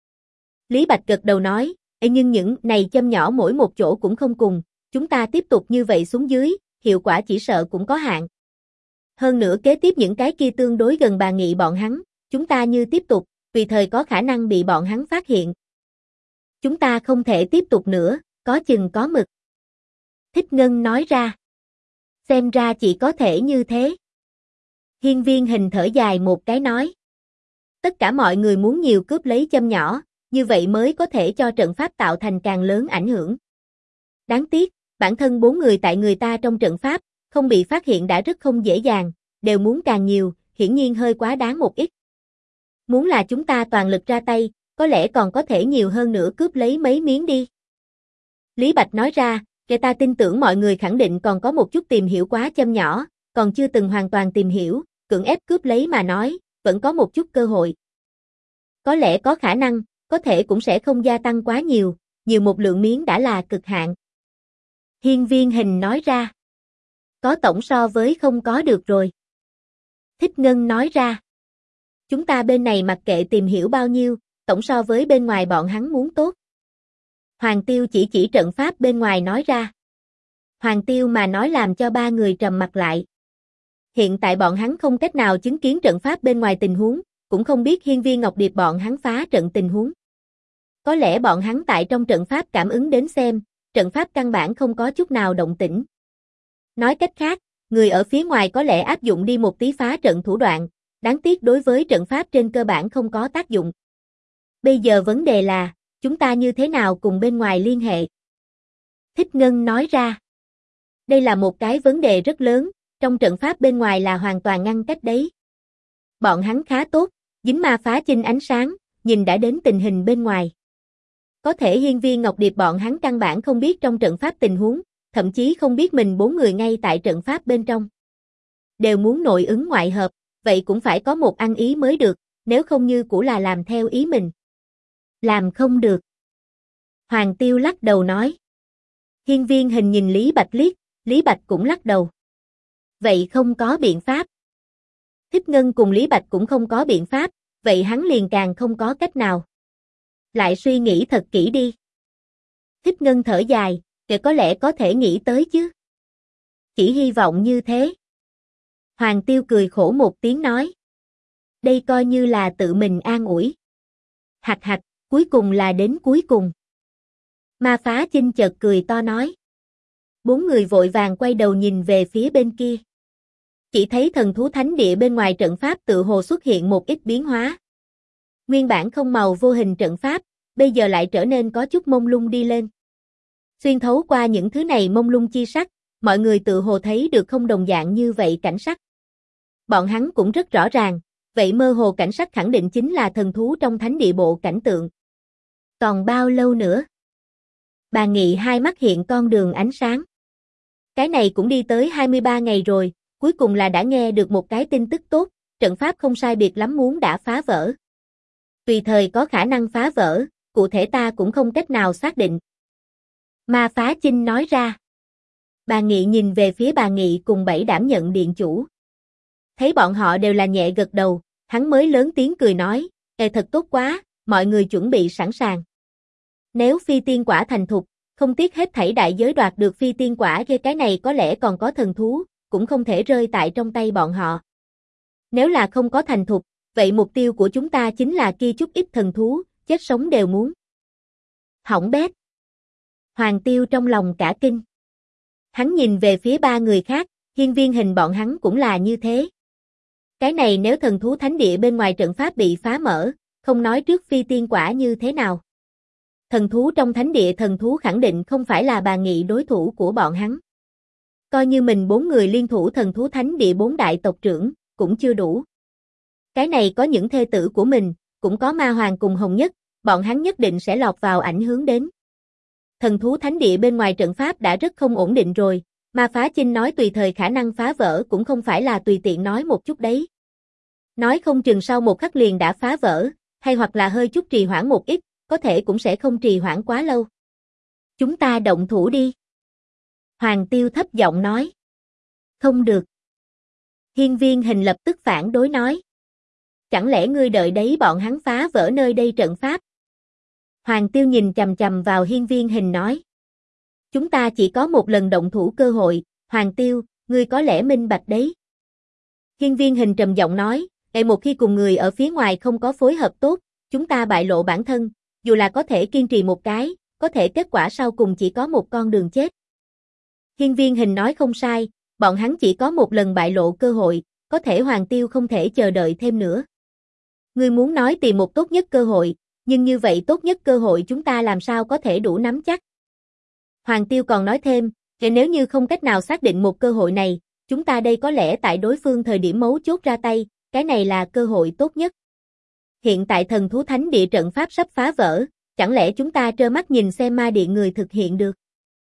Lý Bạch gật đầu nói, nhưng những này châm nhỏ mỗi một chỗ cũng không cùng, chúng ta tiếp tục như vậy xuống dưới, hiệu quả chỉ sợ cũng có hạn. Hơn nữa kế tiếp những cái kia tương đối gần Bà Nghị bọn hắn, chúng ta như tiếp tục, tùy thời có khả năng bị bọn hắn phát hiện. Chúng ta không thể tiếp tục nữa, có chừng có mực. Thích Ngân nói ra. Xem ra chỉ có thể như thế. Hiên Viên Hình thở dài một cái nói. Tất cả mọi người muốn nhiều cướp lấy châm nhỏ, như vậy mới có thể cho trận pháp tạo thành càng lớn ảnh hưởng. Đáng tiếc, bản thân 4 người tại người ta trong trận pháp, không bị phát hiện đã rất không dễ dàng, đều muốn càng nhiều, hiển nhiên hơi quá đáng một ít. Muốn là chúng ta toàn lực ra tay, có lẽ còn có thể nhiều hơn nữa cướp lấy mấy miếng đi. Lý Bạch nói ra, kẻ ta tin tưởng mọi người khẳng định còn có một chút tìm hiểu quá châm nhỏ, còn chưa từng hoàn toàn tìm hiểu, cưỡng ép cướp lấy mà nói, vẫn có một chút cơ hội. Có lẽ có khả năng, có thể cũng sẽ không gia tăng quá nhiều, nhiều một lượng miếng đã là cực hạn. Hiên Viên Hình nói ra. Có tổng so với không có được rồi. Thích Ngân nói ra. Chúng ta bên này mặc kệ tìm hiểu bao nhiêu, tổng so với bên ngoài bọn hắn muốn tốt. Hoàng Tiêu chỉ trận pháp bên ngoài nói ra. Hoàng Tiêu mà nói làm cho 3 người trầm mặt lại. Hiện tại bọn hắn không cách nào chứng kiến trận pháp bên ngoài tình huống, cũng không biết Hiên Viên Ngọc Điệp bọn hắn phá trận tình huống. Có lẽ bọn hắn tại trong trận pháp cảm ứng đến xem, trận pháp căn bản không có chút nào động tĩnh. Nói cách khác, người ở phía ngoài có lẽ áp dụng đi một tí phá trận thủ đoạn, đáng tiếc đối với trận pháp trên cơ bản không có tác dụng. Bây giờ vấn đề là, chúng ta như thế nào cùng bên ngoài liên hệ? Thích Ngân nói ra. Đây là một cái vấn đề rất lớn, trong trận pháp bên ngoài là hoàn toàn ngăn cách đấy. Bọn hắn khá tốt, dính ma phá chinh ánh sáng, nhìn đã đến tình hình bên ngoài. Có thể Hiên Viên Ngọc Điệp bọn hắn căn bản không biết trong trận pháp tình huống, thậm chí không biết mình 4 người ngay tại trận pháp bên trong. Đều muốn nội ứng ngoại hợp, vậy cũng phải có một ăn ý mới được, nếu không như cũ là làm theo ý mình. Làm không được. Hoàng Tiêu lắc đầu nói. Hiên Viên Hình nhìn Lý Bạch liếc, Lý Bạch cũng lắc đầu. Vậy không có biện pháp. Thích Ngân cùng Lý Bạch cũng không có biện pháp, vậy hắn liền càng không có cách nào. Lại suy nghĩ thật kỹ đi. Thích Ngân thở dài, kể có lẽ có thể nghĩ tới chứ. Chỉ hy vọng như thế. Hoàng Tiêu cười khổ một tiếng nói. Đây coi như là tự mình an ủi. Hạch hạch, cuối cùng là đến cuối cùng. Ma Phá Chinh chợt cười to nói. 4 người vội vàng quay đầu nhìn về phía bên kia. Chỉ thấy thần thú thánh địa bên ngoài trận pháp tự hồ xuất hiện một ít biến hóa. Nguyên bản không màu vô hình trận pháp, bây giờ lại trở nên có chút mông lung đi lên. Xuyên thấu qua những thứ này mông lung chi sắc, mọi người tự hồ thấy được không đồng dạng như vậy cảnh sắc. Bọn hắn cũng rất rõ ràng, vậy mơ hồ cảnh sắc khẳng định chính là thần thú trong thánh địa bộ cảnh tượng. Còn bao lâu nữa? Bà Nghị hai mắt hiện con đường ánh sáng. Cái này cũng đi tới 23 ngày rồi, cuối cùng là đã nghe được một cái tin tức tốt, trận pháp không sai biệt lắm muốn đã phá vỡ. Tùy thời có khả năng phá vỡ, cụ thể ta cũng không cách nào xác định. Ma Phá Chinh nói ra. Bà Nghị nhìn về phía bà Nghị cùng 7 đảm nhận điện chủ. Thấy bọn họ đều là nhẹ gật đầu, hắn mới lớn tiếng cười nói, thật tốt quá, mọi người chuẩn bị sẵn sàng. Nếu phi tiên quả thành thục, không tiếc hết thảy đại giới đoạt được phi tiên quả kia, cái này có lẽ còn có thần thú, cũng không thể rơi tại trong tay bọn họ. Nếu là không có thành thục, vậy mục tiêu của chúng ta chính là kia chút ít thần thú, chết sống đều muốn. Hỏng bét. Hoàng Tiêu trong lòng cả kinh. Hắn nhìn về phía 3 người khác, Hiên Viên Hình bọn hắn cũng là như thế. Cái này nếu thần thú thánh địa bên ngoài trận pháp bị phá mở, không nói trước phi tiên quả như thế nào. Thần thú trong thánh địa thần thú khẳng định không phải là bà Nghị đối thủ của bọn hắn. Coi như mình 4 người liên thủ thần thú thánh địa 4 đại tộc trưởng, cũng chưa đủ. Cái này có những thê tử của mình, cũng có Ma Hoàng cùng Hồng Nhất, bọn hắn nhất định sẽ lọt vào ảnh hưởng đến. Thần thú thánh địa bên ngoài trận pháp đã rất không ổn định rồi, Ma Phá Chinh nói tùy thời khả năng phá vỡ cũng không phải là tùy tiện nói một chút đấy. Nói không chừng sau một khắc liền đã phá vỡ, hay hoặc là hơi chút trì hoãn một ít, có thể cũng sẽ không trì hoãn quá lâu. Chúng ta động thủ đi. Hoàng Tiêu thấp giọng nói. Không được. Hiên Viên Hình lập tức phản đối nói. Chẳng lẽ ngươi đợi đấy bọn hắn phá vỡ nơi đây trận pháp? Hoàng Tiêu nhìn chằm chằm vào Hiên Viên Hình nói. Chúng ta chỉ có một lần động thủ cơ hội, Hoàng Tiêu, ngươi có lẽ minh bạch đấy. Hiên Viên Hình trầm giọng nói, một khi cùng người ở phía ngoài không có phối hợp tốt, chúng ta bại lộ bản thân, dù là có thể kiên trì một cái, có thể kết quả sau cùng chỉ có một con đường chết. Hiên Viên Hình nói không sai, bọn hắn chỉ có một lần bại lộ cơ hội, có thể Hoàng Tiêu không thể chờ đợi thêm nữa. Ngươi muốn nói tìm một tốt nhất cơ hội, nhưng như vậy tốt nhất cơ hội chúng ta làm sao có thể đủ nắm chắc. Hoàng Tiêu còn nói thêm, nếu như không cách nào xác định một cơ hội này, chúng ta đây có lẽ tại đối phương thời điểm mấu chốt ra tay, cái này là cơ hội tốt nhất. Hiện tại thần thú thánh địa trận pháp sắp phá vỡ, chẳng lẽ chúng ta trơ mắt nhìn xem ma điện người thực hiện được.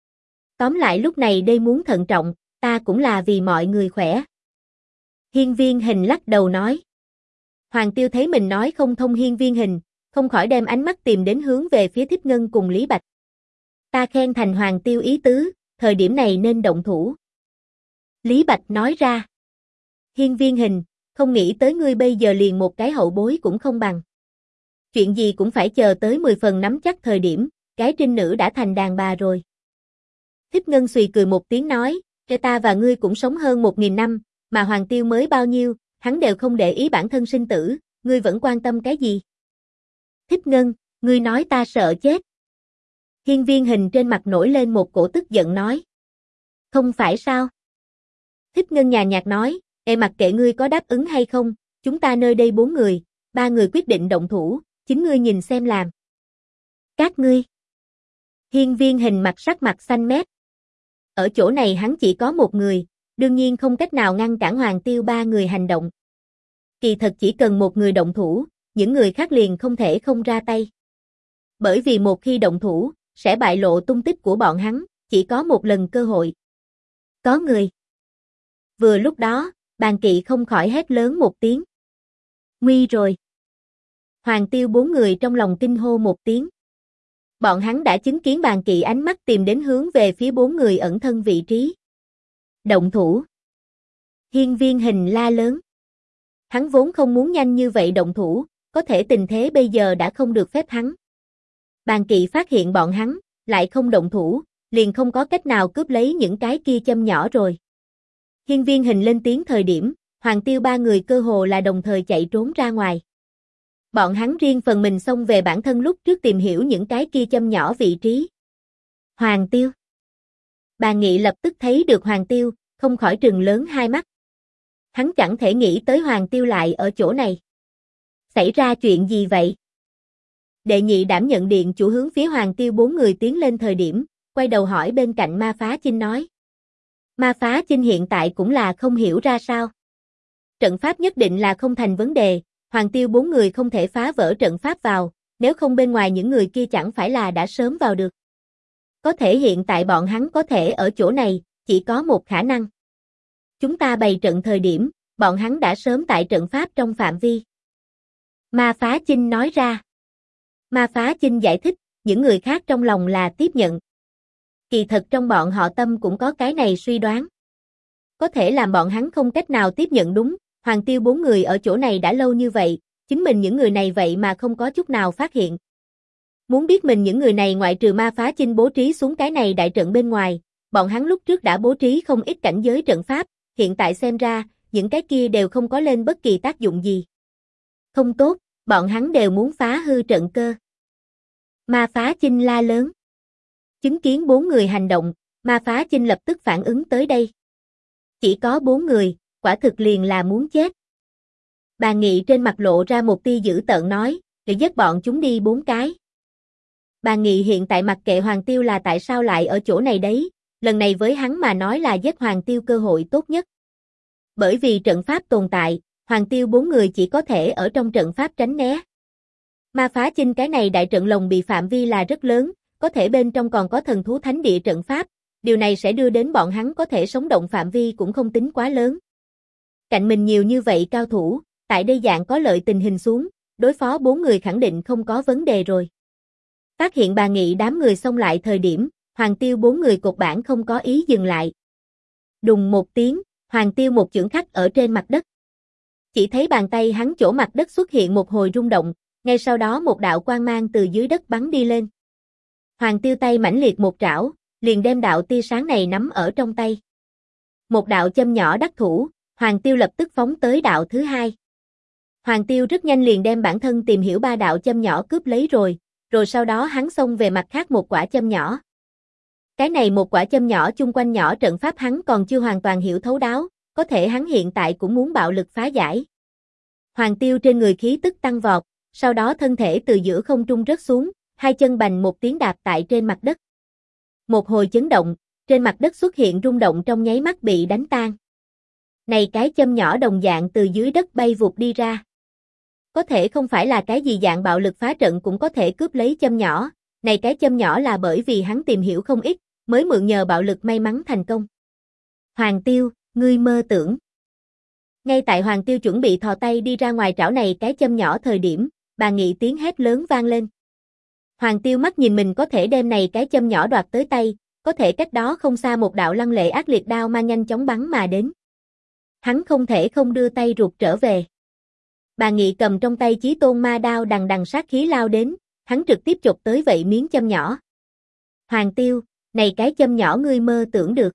Tóm lại lúc này đây muốn thận trọng, ta cũng là vì mọi người khỏe. Hiên Viên Hình lắc đầu nói. Hoàng Tiêu thấy mình nói không thông Hiên Viên Hình, không khỏi đem ánh mắt tìm đến hướng về phía Thích Ngân cùng Lý Bạch. Ta khen thành Hoàng Tiêu ý tứ, thời điểm này nên động thủ. Lý Bạch nói ra. Hiên Viên Hình, không nghĩ tới ngươi bây giờ liền một cái hậu bối cũng không bằng. Chuyện gì cũng phải chờ tới 10 phần nắm chắc thời điểm, cái trinh nữ đã thành đàn bà rồi. Thích Ngân xùy cười một tiếng nói, ta và ngươi cũng sống hơn 1000 năm, mà Hoàng Tiêu mới bao nhiêu, hắn đều không để ý bản thân sinh tử, ngươi vẫn quan tâm cái gì? Thích Ngân, ngươi nói ta sợ chết. Hiên Viên Hình trên mặt nổi lên một cổ tức giận nói. Không phải sao? Thích Ngân nhàn nhạt nói, mặc kệ ngươi có đáp ứng hay không, chúng ta nơi đây 4 người, 3 người quyết định động thủ, chính ngươi nhìn xem làm. Các ngươi. Hiên Viên Hình sắc mặt xanh mét. Ở chỗ này hắn chỉ có một người, đương nhiên không cách nào ngăn cản Hoàng Tiêu ba người hành động. Kỳ thật chỉ cần một người động thủ, những người khác liền không thể không ra tay. Bởi vì một khi động thủ, sẽ bại lộ tung tích của bọn hắn, chỉ có một lần cơ hội. Có người. Vừa lúc đó, Bàn Kỵ không khỏi hét lớn một tiếng. Nguy rồi. Hoàng Tiêu bốn người trong lòng kinh hô một tiếng. Bọn hắn đã chứng kiến Bàn Kỵ ánh mắt tìm đến hướng về phía bốn người ẩn thân vị trí. Động thủ. Hiên Viên Hình la lớn. Hắn vốn không muốn nhanh như vậy động thủ, có thể tình thế bây giờ đã không được phép hắn. Bàn Kỵ phát hiện bọn hắn, lại không động thủ, liền không có cách nào cướp lấy những cái kia châm nhỏ rồi. Hiên Viên Hình lên tiếng thời điểm, Hoàng Tiêu ba người cơ hồ là đồng thời chạy trốn ra ngoài. Bọn hắn riêng phần mình xông về bản thân lúc trước tìm hiểu những cái kia châm nhỏ vị trí. Hoàng Tiêu. Bà Nghị lập tức thấy được Hoàng Tiêu, không khỏi trừng lớn hai mắt. Hắn chẳng thể nghĩ tới Hoàng Tiêu lại ở chỗ này. Xảy ra chuyện gì vậy? Đệ nhị đảm nhận điện chủ hướng phía Hoàng Tiêu bốn người tiến lên thời điểm, quay đầu hỏi bên cạnh Ma Phá Chinh nói. Ma Phá Chinh hiện tại cũng là không hiểu ra sao. Trận pháp nhất định là không thành vấn đề, Hoàng Tiêu bốn người không thể phá vỡ trận pháp vào, nếu không bên ngoài những người kia chẳng phải là đã sớm vào được. Có thể hiện tại bọn hắn có thể ở chỗ này, chỉ có một khả năng. Chúng ta bày trận thời điểm, bọn hắn đã sớm tại trận pháp trong phạm vi. Ma Phá Chinh nói ra. Ma Phá Chinh giải thích, những người khác trong lòng là tiếp nhận. Kỳ thật trong bọn họ tâm cũng có cái này suy đoán. Có thể làm bọn hắn không cách nào tiếp nhận đúng, Hoàng Tiêu bốn người ở chỗ này đã lâu như vậy, chính mình những người này vậy mà không có chút nào phát hiện. Muốn biết mình những người này ngoại trừ Ma Phá Chinh bố trí xuống cái này đại trận bên ngoài, bọn hắn lúc trước đã bố trí không ít cảnh giới trận pháp, hiện tại xem ra, những cái kia đều không có lên bất kỳ tác dụng gì. Không tốt, bọn hắn đều muốn phá hư trận cơ. Ma Phá Chinh la lớn. Chứng kiến bốn người hành động, Ma Phá Chinh lập tức phản ứng tới đây. Chỉ có bốn người, quả thực liền là muốn chết. Bà Nghị trên mặt lộ ra một tia dữ tợn nói, để dắt bọn chúng đi bốn cái. Bà Nghị hiện tại mặc kệ Hoàng Tiêu là tại sao lại ở chỗ này đấy, lần này với hắn mà nói là giết Hoàng Tiêu cơ hội tốt nhất. Bởi vì trận pháp tồn tại, Hoàng Tiêu bốn người chỉ có thể ở trong trận pháp tránh né. Ma Phá Chinh cái này đại trận lồng bị phạm vi là rất lớn, có thể bên trong còn có thần thú thánh địa trận pháp, điều này sẽ đưa đến bọn hắn có thể sống động phạm vi cũng không tính quá lớn. Cạnh mình nhiều như vậy cao thủ, tại đây dạng có lợi tình hình xuống, đối phó bốn người khẳng định không có vấn đề rồi. Phát hiện bà Nghị đám người xông lại thời điểm, Hoàng Tiêu bốn người cột bản không có ý dừng lại. Đùng một tiếng, Hoàng Tiêu một chưởng khắc ở trên mặt đất. Chỉ thấy bàn tay hắn chỗ mặt đất xuất hiện một hồi rung động, ngay sau đó một đạo quang mang từ dưới đất bắn đi lên. Hoàng Tiêu tay mãnh liệt một trảo, liền đem đạo tia sáng này nắm ở trong tay. Một đạo châm nhỏ đắc thủ, Hoàng Tiêu lập tức phóng tới đạo thứ hai. Hoàng Tiêu rất nhanh liền đem bản thân tìm hiểu ba đạo châm nhỏ cướp lấy rồi sau đó hắn xông về mặt khác một quả châm nhỏ. Cái này một quả châm nhỏ chung quanh nhỏ trận pháp hắn còn chưa hoàn toàn hiểu thấu đáo, có thể hắn hiện tại cũng muốn bạo lực phá giải. Hoàng Tiêu trên người khí tức tăng vọt, sau đó thân thể từ giữa không trung rớt xuống, hai chân bành một tiếng đạp tại trên mặt đất. Một hồi chấn động, trên mặt đất xuất hiện rung động trong nháy mắt bị đánh tan. Này cái châm nhỏ đồng dạng từ dưới đất bay vụt đi ra. Có thể không phải là cái gì dạng bạo lực phá trận cũng có thể cướp lấy châm nhỏ, này cái châm nhỏ là bởi vì hắn tìm hiểu không ít, mới mượn nhờ bạo lực may mắn thành công. Hoàng Tiêu, ngươi mơ tưởng. Ngay tại Hoàng Tiêu chuẩn bị thò tay đi ra ngoài trảo này cái châm nhỏ thời điểm, bà Nghị tiếng hét lớn vang lên. Hoàng Tiêu mắt nhìn mình có thể đem này cái châm nhỏ đoạt tới tay, có thể cách đó không xa một đạo lăng lệ ác liệt đao ma nhanh chóng bắn mà đến. Hắn không thể không đưa tay rụt trở về. Bà Nghị cầm trong tay Chí Tôn ma đao đằng đằng sát khí lao đến, hắn trực tiếp chộp tới vậy miếng châm nhỏ. Hoàng Tiêu, này cái châm nhỏ ngươi mơ tưởng được.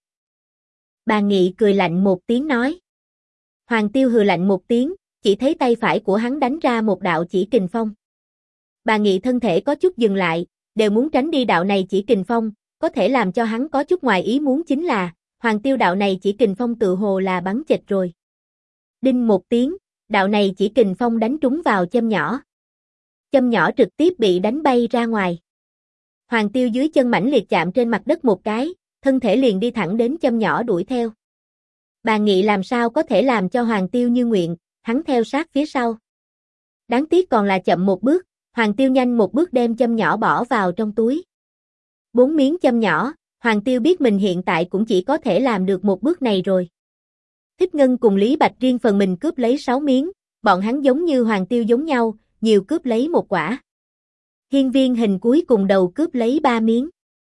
Bà Nghị cười lạnh một tiếng nói. Hoàng Tiêu hừ lạnh một tiếng, chỉ thấy tay phải của hắn đánh ra một đạo chỉ kình phong. Bà Nghị thân thể có chút dừng lại, đều muốn tránh đi đạo này chỉ kình phong, có thể làm cho hắn có chút ngoài ý muốn chính là, Hoàng Tiêu đạo này chỉ kình phong tự hồ là bắn chệch rồi. Đinh một tiếng, đạo này chỉ kình phong đánh trúng vào châm nhỏ. châm nhỏ trực tiếp bị đánh bay ra ngoài. Hoàng Tiêu dưới chân mãnh liệt chạm trên mặt đất một cái, thân thể liền đi thẳng đến châm nhỏ đuổi theo. Bàn Nghị làm sao có thể làm cho Hoàng Tiêu như nguyện, hắn theo sát phía sau. Đáng tiếc còn là chậm một bước, Hoàng Tiêu nhanh một bước đem châm nhỏ bỏ vào trong túi. 4 miếng châm nhỏ, Hoàng Tiêu biết mình hiện tại cũng chỉ có thể làm được một bước này rồi. Thích Ngân cùng Lý Bạch riêng phần mình cướp lấy 6 miếng, bọn hắn giống như Hoàng Tiêu giống nhau, nhiều cướp lấy một quả. Hiên Viên Hình cuối cùng đầu cướp lấy 3 miếng.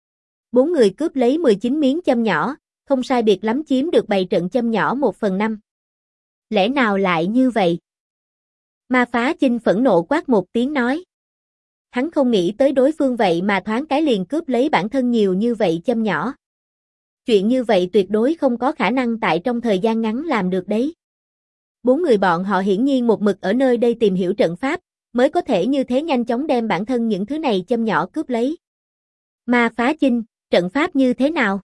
4 người cướp lấy 19 miếng châm nhỏ, không sai biệt lắm chiếm được bày trận châm nhỏ 1/5. Lẽ nào lại như vậy? Ma Phá Chinh phẫn nộ quát một tiếng nói. Hắn không nghĩ tới đối phương vậy mà thoáng cái liền cướp lấy bản thân nhiều như vậy châm nhỏ. Chuyện như vậy tuyệt đối không có khả năng tại trong thời gian ngắn làm được đấy. 4 người bọn họ hiển nhiên một mực ở nơi đây tìm hiểu trận pháp, mới có thể như thế nhanh chóng đem bản thân những thứ này châm nhỏ cướp lấy. Ma Phá Chinh, trận pháp như thế nào?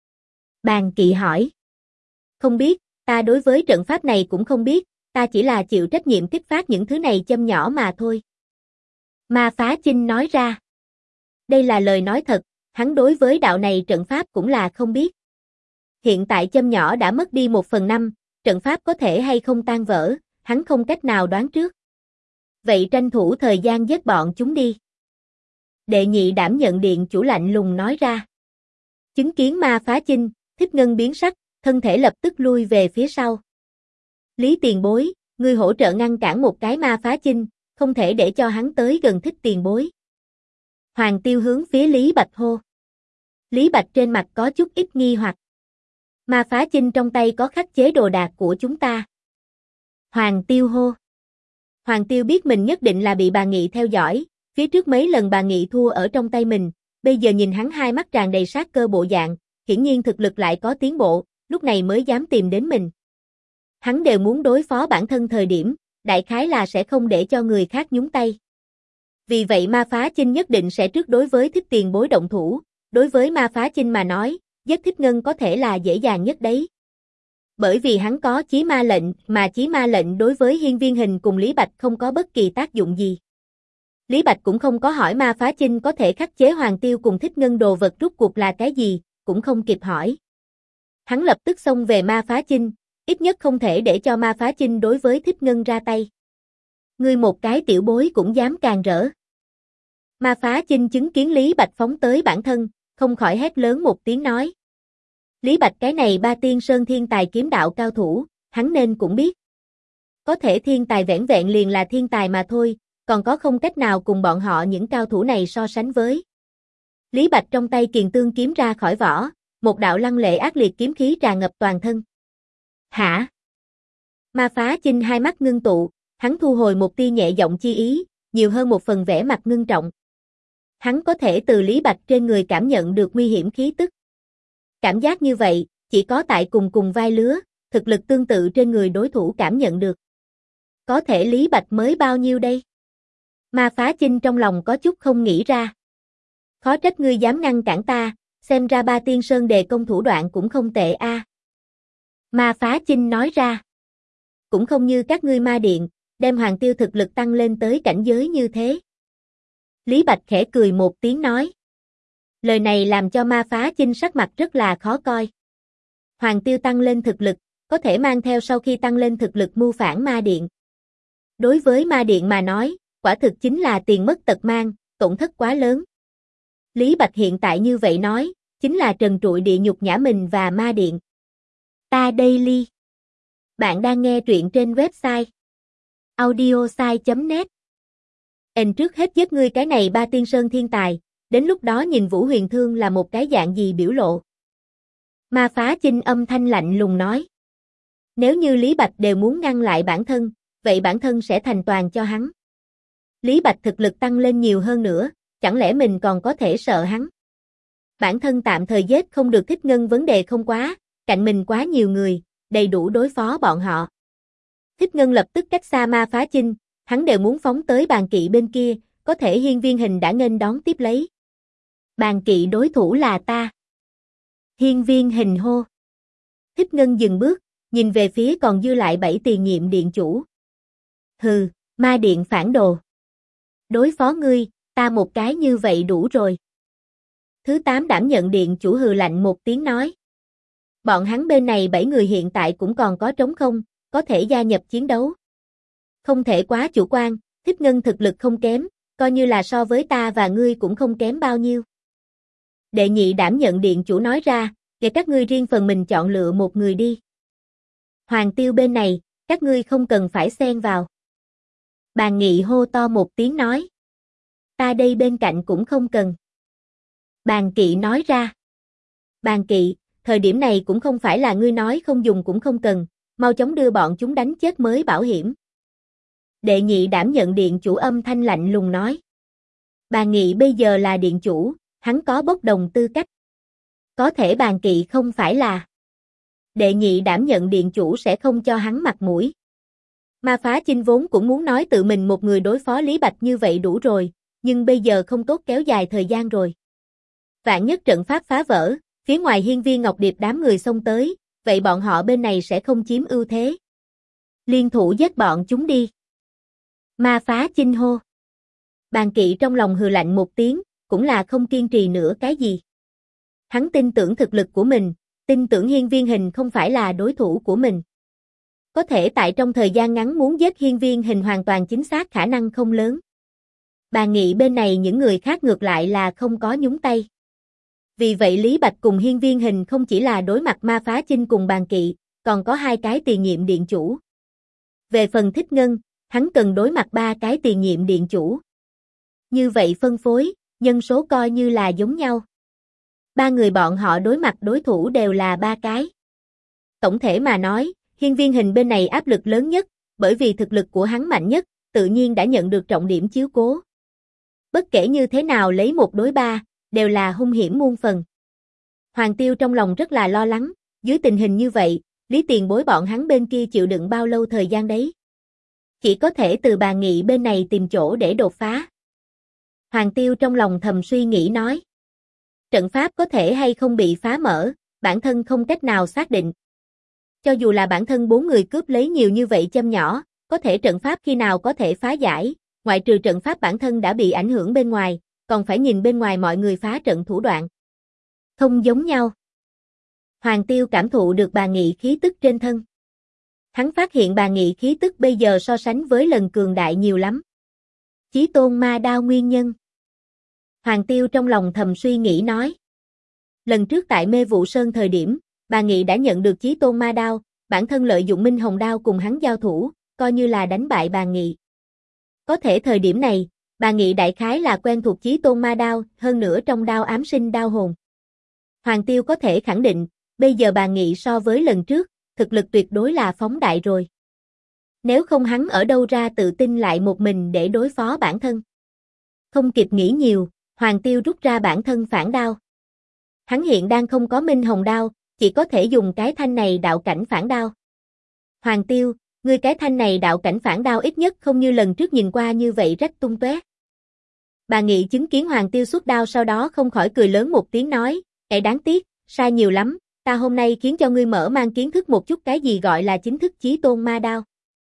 Bàn Kỵ hỏi. Không biết, ta đối với trận pháp này cũng không biết, ta chỉ là chịu trách nhiệm kích phát những thứ này châm nhỏ mà thôi. Ma Phá Chinh nói ra. Đây là lời nói thật, hắn đối với đạo này trận pháp cũng là không biết. Hiện tại châm nhỏ đã mất đi 1/5, trận pháp có thể hay không tan vỡ, hắn không cách nào đoán trước. Vậy tranh thủ thời gian giết bọn chúng đi. Đệ nhị đảm nhận điện chủ lạnh lùng nói ra. Chứng kiến Ma Phá Chinh, Thích Ngân biến sắc, thân thể lập tức lui về phía sau. Lý tiền bối, ngươi hỗ trợ ngăn cản một cái Ma Phá Chinh, không thể để cho hắn tới gần Thích tiền bối. Hoàng Tiêu hướng phía Lý Bạch hô. Lý Bạch trên mặt có chút ít nghi hoặc. Ma Phá Chinh trong tay có khắc chế đồ đạc của chúng ta. Hoàng Tiêu hô. Hoàng Tiêu biết mình nhất định là bị bà Nghị theo dõi, phía trước mấy lần bà Nghị thua ở trong tay mình, bây giờ nhìn hắn hai mắt tràn đầy sát cơ bộ dạng, hiển nhiên thực lực lại có tiến bộ, lúc này mới dám tìm đến mình. Hắn đều muốn đối phó bản thân thời điểm, đại khái là sẽ không để cho người khác nhúng tay. Vì vậy Ma Phá Chinh nhất định sẽ trước đối với Thích tiền bối động thủ, đối với Ma Phá Chinh mà nói, giết Thích Ngân có thể là dễ dàng nhất đấy. Bởi vì hắn có chí ma lệnh, mà chí ma lệnh đối với Hiên Viên Hình cùng Lý Bạch không có bất kỳ tác dụng gì. Lý Bạch cũng không có hỏi Ma Phá Chinh có thể khắc chế Hoàng Tiêu cùng Thích Ngân đồ vật rút cuộc là cái gì, cũng không kịp hỏi. Hắn lập tức xông về Ma Phá Chinh, ít nhất không thể để cho Ma Phá Chinh đối với Thích Ngân ra tay. Ngươi một cái tiểu bối cũng dám càn rỡ. Ma Phá Chinh chứng kiến Lý Bạch phóng tới bản thân, không khỏi hét lớn một tiếng nói. Lý Bạch cái này Ba Tiên Sơn thiên tài kiếm đạo cao thủ, hắn nên cũng biết. Có thể thiên tài vẻn vẹn liền là thiên tài mà thôi, còn có không cách nào cùng bọn họ những cao thủ này so sánh với. Lý Bạch trong tay Kiền Tương kiếm ra khỏi vỏ, một đạo lăng lệ ác liệt kiếm khí tràn ngập toàn thân. Hả? Ma Phá Chinh hai mắt ngưng tụ, hắn thu hồi một tia nhẹ giọng chi ý, nhiều hơn một phần vẻ mặt ngưng trọng. Hắn có thể từ Lý Bạch trên người cảm nhận được nguy hiểm khí tức. Cảm giác như vậy, chỉ có tại cùng vai lứa, thực lực tương tự trên người đối thủ cảm nhận được. Có thể Lý Bạch mới bao nhiêu đây? Ma Phá Chinh trong lòng có chút không nghĩ ra. Khó trách ngươi dám ngăn cản ta, xem ra Ba Tiên Sơn đề công thủ đoạn cũng không tệ a. Ma Phá Chinh nói ra. Cũng không như các ngươi ma điện, đem Hoàng Tiêu thực lực tăng lên tới cảnh giới như thế. Lý Bạch khẽ cười một tiếng nói. Lời này làm cho Ma Phá Chinh sắc mặt rất là khó coi. Hoàng Tiêu tăng lên thực lực, có thể mang theo sau khi tăng lên thực lực mưu phản ma điện. Đối với ma điện mà nói, quả thực chính là tiền mất tật mang, tổn thất quá lớn. Lý Bạch hiện tại như vậy nói, chính là trần trụi địa nhục nhã mình và ma điện. Ta Daily. Bạn đang nghe truyện trên website audiosai.net. Trước hết giết ngươi cái này Ba Tiên Sơn thiên tài, đến lúc đó nhìn Vũ Huyền Thương là một cái dạng gì biểu lộ. Ma Phá Chinh âm thanh lạnh lùng nói. Nếu như Lý Bạch đều muốn ngăn lại bản thân, vậy bản thân sẽ thành toàn cho hắn. Lý Bạch thực lực tăng lên nhiều hơn nữa, chẳng lẽ mình còn có thể sợ hắn? Bản thân tạm thời giết không được Thích Ngân vấn đề không quá, cạnh mình quá nhiều người, đầy đủ đối phó bọn họ. Thích Ngân lập tức cách xa Ma Phá Chinh, hắn đều muốn phóng tới Bàn Kỵ bên kia, có thể Hiên Viên Hình đã nghênh đón tiếp lấy. Bàn Kỵ đối thủ là ta. Hiên Viên Hình hô. Thích Ngân dừng bước, nhìn về phía còn dư lại 7 tiền nhiệm điện chủ. Hừ, ma điện phản đồ. Đối phó ngươi, ta một cái như vậy đủ rồi. Thứ 8 đảm nhận điện chủ hừ lạnh một tiếng nói. Bọn hắn bên này 7 người hiện tại cũng còn có trống không, có thể gia nhập chiến đấu. Không thể quá chủ quan, Thích Ngân thực lực không kém, coi như là so với ta và ngươi cũng không kém bao nhiêu. Đệ nhị đảm nhận điện chủ nói ra, để các ngươi riêng phần mình chọn lựa một người đi. Hoàng Tiêu bên này, các ngươi không cần phải xen vào. Bàn Nghị hô to một tiếng nói. Ta đây bên cạnh cũng không cần. Bàn Kỵ nói ra. Bàn Kỵ, thời điểm này cũng không phải là ngươi nói không dùng cũng không cần, mau chóng đưa bọn chúng đánh chết mới bảo hiểm. Đệ nhị đảm nhận điện chủ âm thanh lạnh lùng nói. Bàn Nghị bây giờ là điện chủ, hắn có bốc đồng tư cách. Có thể Bàn Kỵ không phải là. Đệ nhị đảm nhận điện chủ sẽ không cho hắn mặt mũi. Ma Phá Chinh vốn cũng muốn nói tự mình một người đối phó Lý Bạch như vậy đủ rồi, nhưng bây giờ không tốt kéo dài thời gian rồi. Vạn nhất trận pháp phá vỡ, phía ngoài Hiên Viên Ngọc Điệp đám người xông tới, vậy bọn họ bên này sẽ không chiếm ưu thế. Liên thủ giết bọn chúng đi. Ma Phá Chinh hô. Bàn Kỵ trong lòng hừ lạnh một tiếng, cũng là không kiên trì nữa cái gì. Hắn tin tưởng thực lực của mình, tin tưởng Hiên Viên Hình không phải là đối thủ của mình. Có thể tại trong thời gian ngắn muốn giết Hiên Viên Hình hoàn toàn chính xác khả năng không lớn. Bàn Nghị bên này những người khác ngược lại là không có nhúng tay. Vì vậy Lý Bạch cùng Hiên Viên Hình không chỉ là đối mặt Ma Phá Chinh cùng Bàn Kỵ, còn có 2 cái tiền nhiệm điện chủ. Về phần Thích Ngân, hắn cần đối mặt 3 cái tiền nhiệm điện chủ. Như vậy phân phối, nhân số coi như là giống nhau. 3 người bọn họ đối mặt đối thủ đều là 3 cái. Tổng thể mà nói, Hiên Viên Hình bên này áp lực lớn nhất, bởi vì thực lực của hắn mạnh nhất, tự nhiên đã nhận được trọng điểm chiếu cố. Bất kể như thế nào lấy 1 đối 3, đều là hung hiểm muôn phần. Hoàng Tiêu trong lòng rất là lo lắng, dưới tình hình như vậy, Lý Tiền Bối bọn hắn bên kia chịu đựng bao lâu thời gian đấy. Chỉ có thể từ Bàn Nghị bên này tìm chỗ để đột phá. Hoàng Tiêu trong lòng thầm suy nghĩ nói. Trận pháp có thể hay không bị phá mở, bản thân không cách nào xác định. Cho dù là bản thân 4 người cướp lấy nhiều như vậy châm nhỏ, có thể trận pháp khi nào có thể phá giải, ngoại trừ trận pháp bản thân đã bị ảnh hưởng bên ngoài, còn phải nhìn bên ngoài mọi người phá trận thủ đoạn. Không giống nhau. Hoàng Tiêu cảm thụ được Bàn Nghị khí tức trên thân. Hắn phát hiện Bàn Nghị khí tức bây giờ so sánh với lần cường đại nhiều lắm. Chí Tôn Ma Đao nguyên nhân. Hoàng Tiêu trong lòng thầm suy nghĩ nói. Lần trước tại Mê Vụ Sơn thời điểm, Bàn Nghị đã nhận được Chí Tôn Ma Đao, bản thân lợi dụng Minh Hồng Đao cùng hắn giao thủ, coi như là đánh bại Bàn Nghị. Có thể thời điểm này, Bàn Nghị đại khái là quen thuộc Chí Tôn Ma Đao, hơn nữa trong đao ám sinh đao hồn. Hoàng Tiêu có thể khẳng định, bây giờ Bàn Nghị so với lần trước, thực lực tuyệt đối là phóng đại rồi. Nếu không hắn ở đâu ra tự tin lại một mình để đối phó bản thân. Không kịp nghĩ nhiều, Hoàng Tiêu rút ra bản thân phản đao. Hắn hiện đang không có Minh Hồng Đao, chỉ có thể dùng cái thanh này đạo cảnh phản đao. Hoàng Tiêu, ngươi cái thanh này đạo cảnh phản đao ít nhất không như lần trước nhìn qua như vậy rách tung tóe. Bàn Nghị chứng kiến Hoàng Tiêu xuất đao sau đó không khỏi cười lớn một tiếng nói, đáng tiếc, sai nhiều lắm, ta hôm nay khiến cho ngươi mở mang kiến thức một chút cái gì gọi là chính thức Chí Tôn Ma Đao.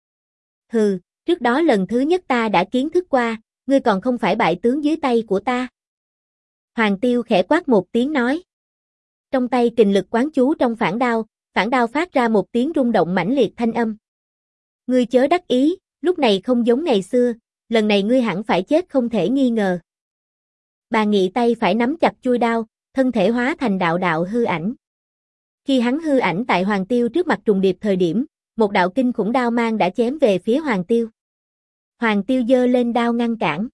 Hừ, trước đó lần thứ nhất ta đã kiến thức qua, ngươi còn không phải bại tướng dưới tay của ta. Hoàng Tiêu khẽ quát một tiếng nói. Trong tay kình lực quán chú trong phản đao phát ra một tiếng rung động mãnh liệt thanh âm. Ngươi chớ đắc ý, lúc này không giống ngày xưa, lần này ngươi hẳn phải chết không thể nghi ngờ. Bàn Nghị tay phải nắm chặt chuôi đao, thân thể hóa thành đạo đạo hư ảnh. Khi hắn hư ảnh tại Hoàng Tiêu trước mặt trùng điệp thời điểm, một đạo kinh khủng đao mang đã chém về phía Hoàng Tiêu. Hoàng Tiêu giơ lên đao ngăn cản.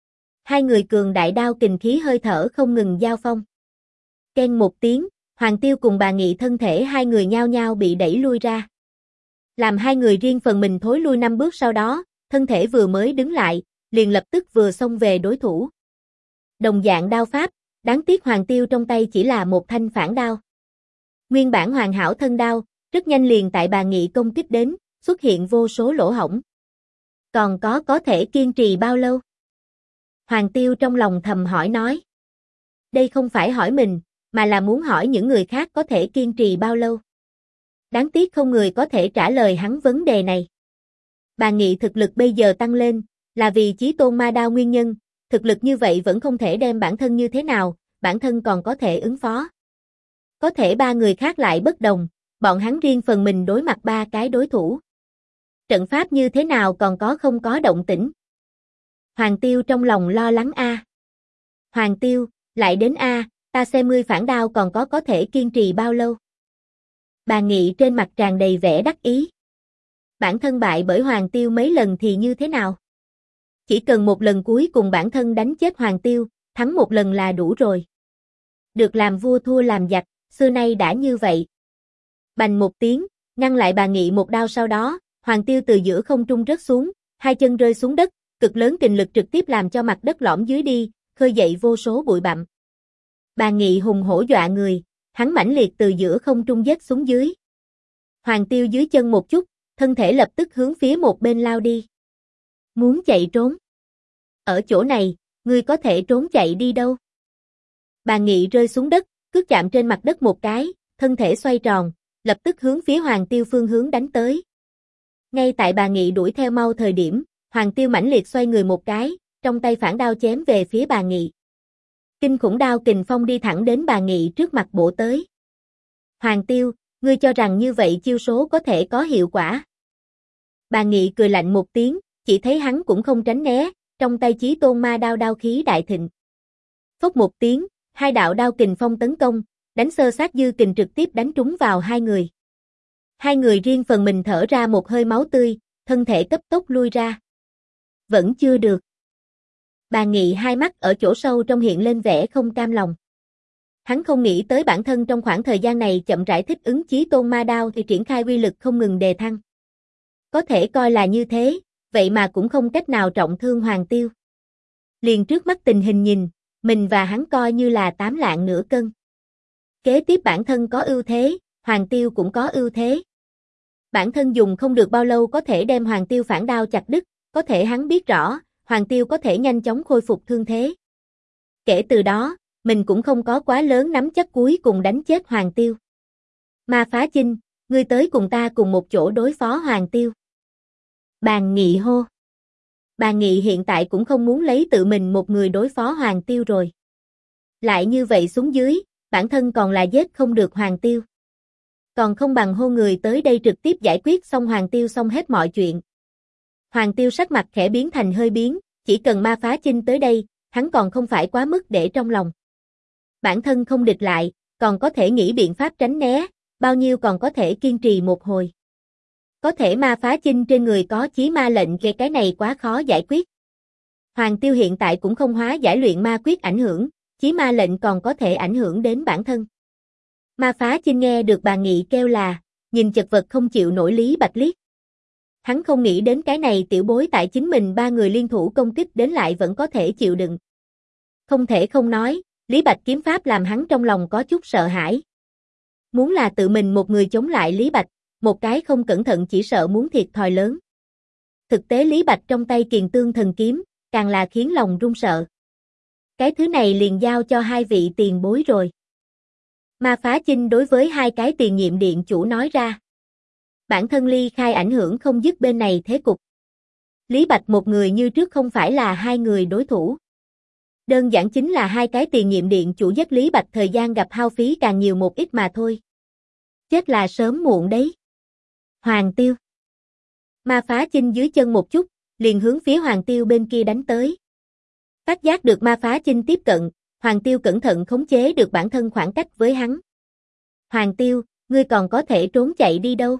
2 người cường đại đao kình khí hơi thở không ngừng giao phong. Keng một tiếng, Hoàng Tiêu cùng Bàn Nghị thân thể 2 người nhao nhao bị đẩy lui ra. Làm 2 người riêng phần mình thối lui 5 bước sau đó, thân thể vừa mới đứng lại, liền lập tức vừa xông về đối thủ. Đồng dạng đao pháp, đáng tiếc Hoàng Tiêu trong tay chỉ là một thanh phản đao. Nguyên bản hoàn hảo thân đao, rất nhanh liền tại Bàn Nghị công kích đến, xuất hiện vô số lỗ hổng. Còn có thể kiên trì bao lâu? Hoàng Tiêu trong lòng thầm hỏi nói. Đây không phải hỏi mình, mà là muốn hỏi những người khác có thể kiên trì bao lâu. Đáng tiếc không người có thể trả lời hắn vấn đề này. Bàn Nghị thực lực bây giờ tăng lên, Là vì chí tôn ma đao nguyên nhân, thực lực như vậy vẫn không thể đem bản thân như thế nào, bản thân còn có thể ứng phó. Có thể ba người khác lại bất đồng, bọn hắn riêng phần mình đối mặt ba cái đối thủ. Trận pháp như thế nào còn có không có động tĩnh. Hoàng Tiêu trong lòng lo lắng a. Hoàng Tiêu, lại đến a, ta xem ngươi phản đao còn có thể kiên trì bao lâu. Bà Nghị trên mặt tràn đầy vẻ đắc ý. Bản thân bại bởi Hoàng Tiêu mấy lần thì như thế nào? Chỉ cần một lần cuối cùng bản thân đánh chết Hoàng Tiêu, thắng một lần là đủ rồi. Được làm vua thua làm giặc, xưa nay đã như vậy. Bành một tiếng, ngăn lại bà Nghị một đao, sau đó, Hoàng Tiêu từ giữa không trung rớt xuống, hai chân rơi xuống đất, cực lớn kình lực trực tiếp làm cho mặt đất lõm dưới đi, khơi dậy vô số bụi bặm. Bà Nghị hùng hổ dọa người, hắn mãnh liệt từ giữa không trung giết xuống dưới. Hoàng Tiêu dưới chân một chút, thân thể lập tức hướng phía một bên lao đi. Muốn chạy trốn? Ở chỗ này, ngươi có thể trốn chạy đi đâu? Bà Nghị rơi xuống đất, cước chạm trên mặt đất một cái, thân thể xoay tròn, lập tức hướng phía Hoàng Tiêu phương hướng đánh tới. Ngay tại bà Nghị đuổi theo mau thời điểm, Hoàng Tiêu mãnh liệt xoay người một cái, trong tay phản đao chém về phía bà Nghị. Kinh khủng đao kình phong đi thẳng đến bà Nghị trước mặt bổ tới. Hoàng Tiêu, ngươi cho rằng như vậy chiêu số có thể có hiệu quả? Bà Nghị cười lạnh một tiếng, chỉ thấy hắn cũng không tránh né, trong tay chí tôn ma đao đao khí đại thịnh. Phốc một tiếng, hai đạo đao kình phong tấn công, đánh xơ sát dư kình trực tiếp đánh trúng vào hai người. Hai người riêng phần mình thở ra một hơi máu tươi, thân thể cấp tốc lui ra. Vẫn chưa được. Bà Nghị hai mắt ở chỗ sâu trong hiện lên vẻ không cam lòng. Hắn không nghĩ tới bản thân trong khoảng thời gian này chậm rãi thích ứng chí tôn ma đao thì triển khai uy lực không ngừng đề thăng. Có thể coi là như thế, vậy mà cũng không cách nào trọng thương Hoàng Tiêu. Liền trước mắt tình hình nhìn, mình và hắn coi như là 8 lạng nửa cân. Kế tiếp bản thân có ưu thế, Hoàng Tiêu cũng có ưu thế. Bản thân dùng không được bao lâu có thể đem Hoàng Tiêu phản đao chặt đứt, có thể hắn biết rõ, Hoàng Tiêu có thể nhanh chóng khôi phục thương thế. Kể từ đó, mình cũng không có quá lớn nắm chắc cuối cùng đánh chết Hoàng Tiêu. Ma Phá Chinh, ngươi tới cùng ta cùng một chỗ đối phó Hoàng Tiêu. Bàn Nghị hô. Bàn Nghị hiện tại cũng không muốn lấy tự mình một người đối phó Hoàng Tiêu rồi. Lại như vậy xuống dưới, bản thân còn là giết không được Hoàng Tiêu. Còn không bằng hô người tới đây trực tiếp giải quyết xong Hoàng Tiêu xong hết mọi chuyện. Hoàng Tiêu sắc mặt khẽ biến thành hơi biến, chỉ cần Ma Phá Chinh tới đây, hắn còn không phải quá mức để trong lòng. Bản thân không địch lại, còn có thể nghĩ biện pháp tránh né, bao nhiêu còn có thể kiên trì một hồi. Có thể Ma Phá Chinh trên người có chí ma lệnh, cái này quá khó giải quyết. Hoàng Tiêu hiện tại cũng không hóa giải luyện ma quyết ảnh hưởng, chí ma lệnh còn có thể ảnh hưởng đến bản thân. Ma Phá Chinh nghe được bà Nghị kêu là, nhìn chật vật không chịu nổi Lý Bạch liếc. Hắn không nghĩ đến cái này tiểu bối tại chính mình ba người liên thủ công kích đến lại vẫn có thể chịu đựng. Không thể không nói, Lý Bạch kiếm pháp làm hắn trong lòng có chút sợ hãi. Muốn là tự mình một người chống lại Lý Bạch, một cái không cẩn thận chỉ sợ muốn thiệt thòi lớn. Thực tế Lý Bạch trong tay Kiền Tương Thần Kiếm, càng là khiến lòng run sợ. Cái thứ này liền giao cho hai vị tiền bối rồi. Ma Phá Chinh đối với hai cái tiền nhiệm điện chủ nói ra. Bản thân ly khai ảnh hưởng không dứt bên này thế cục. Lý Bạch một người như trước không phải là hai người đối thủ. Đơn giản chính là hai cái tiền nhiệm điện chủ giết Lý Bạch thời gian gặp hao phí càng nhiều một ít mà thôi. Chết là sớm muộn đấy. Hoàng Tiêu. Ma Phá Chinh dưới chân một chút, liền hướng phía Hoàng Tiêu bên kia đánh tới. Phát giác được Ma Phá Chinh tiếp cận, Hoàng Tiêu cẩn thận khống chế được bản thân khoảng cách với hắn. Hoàng Tiêu, ngươi còn có thể trốn chạy đi đâu?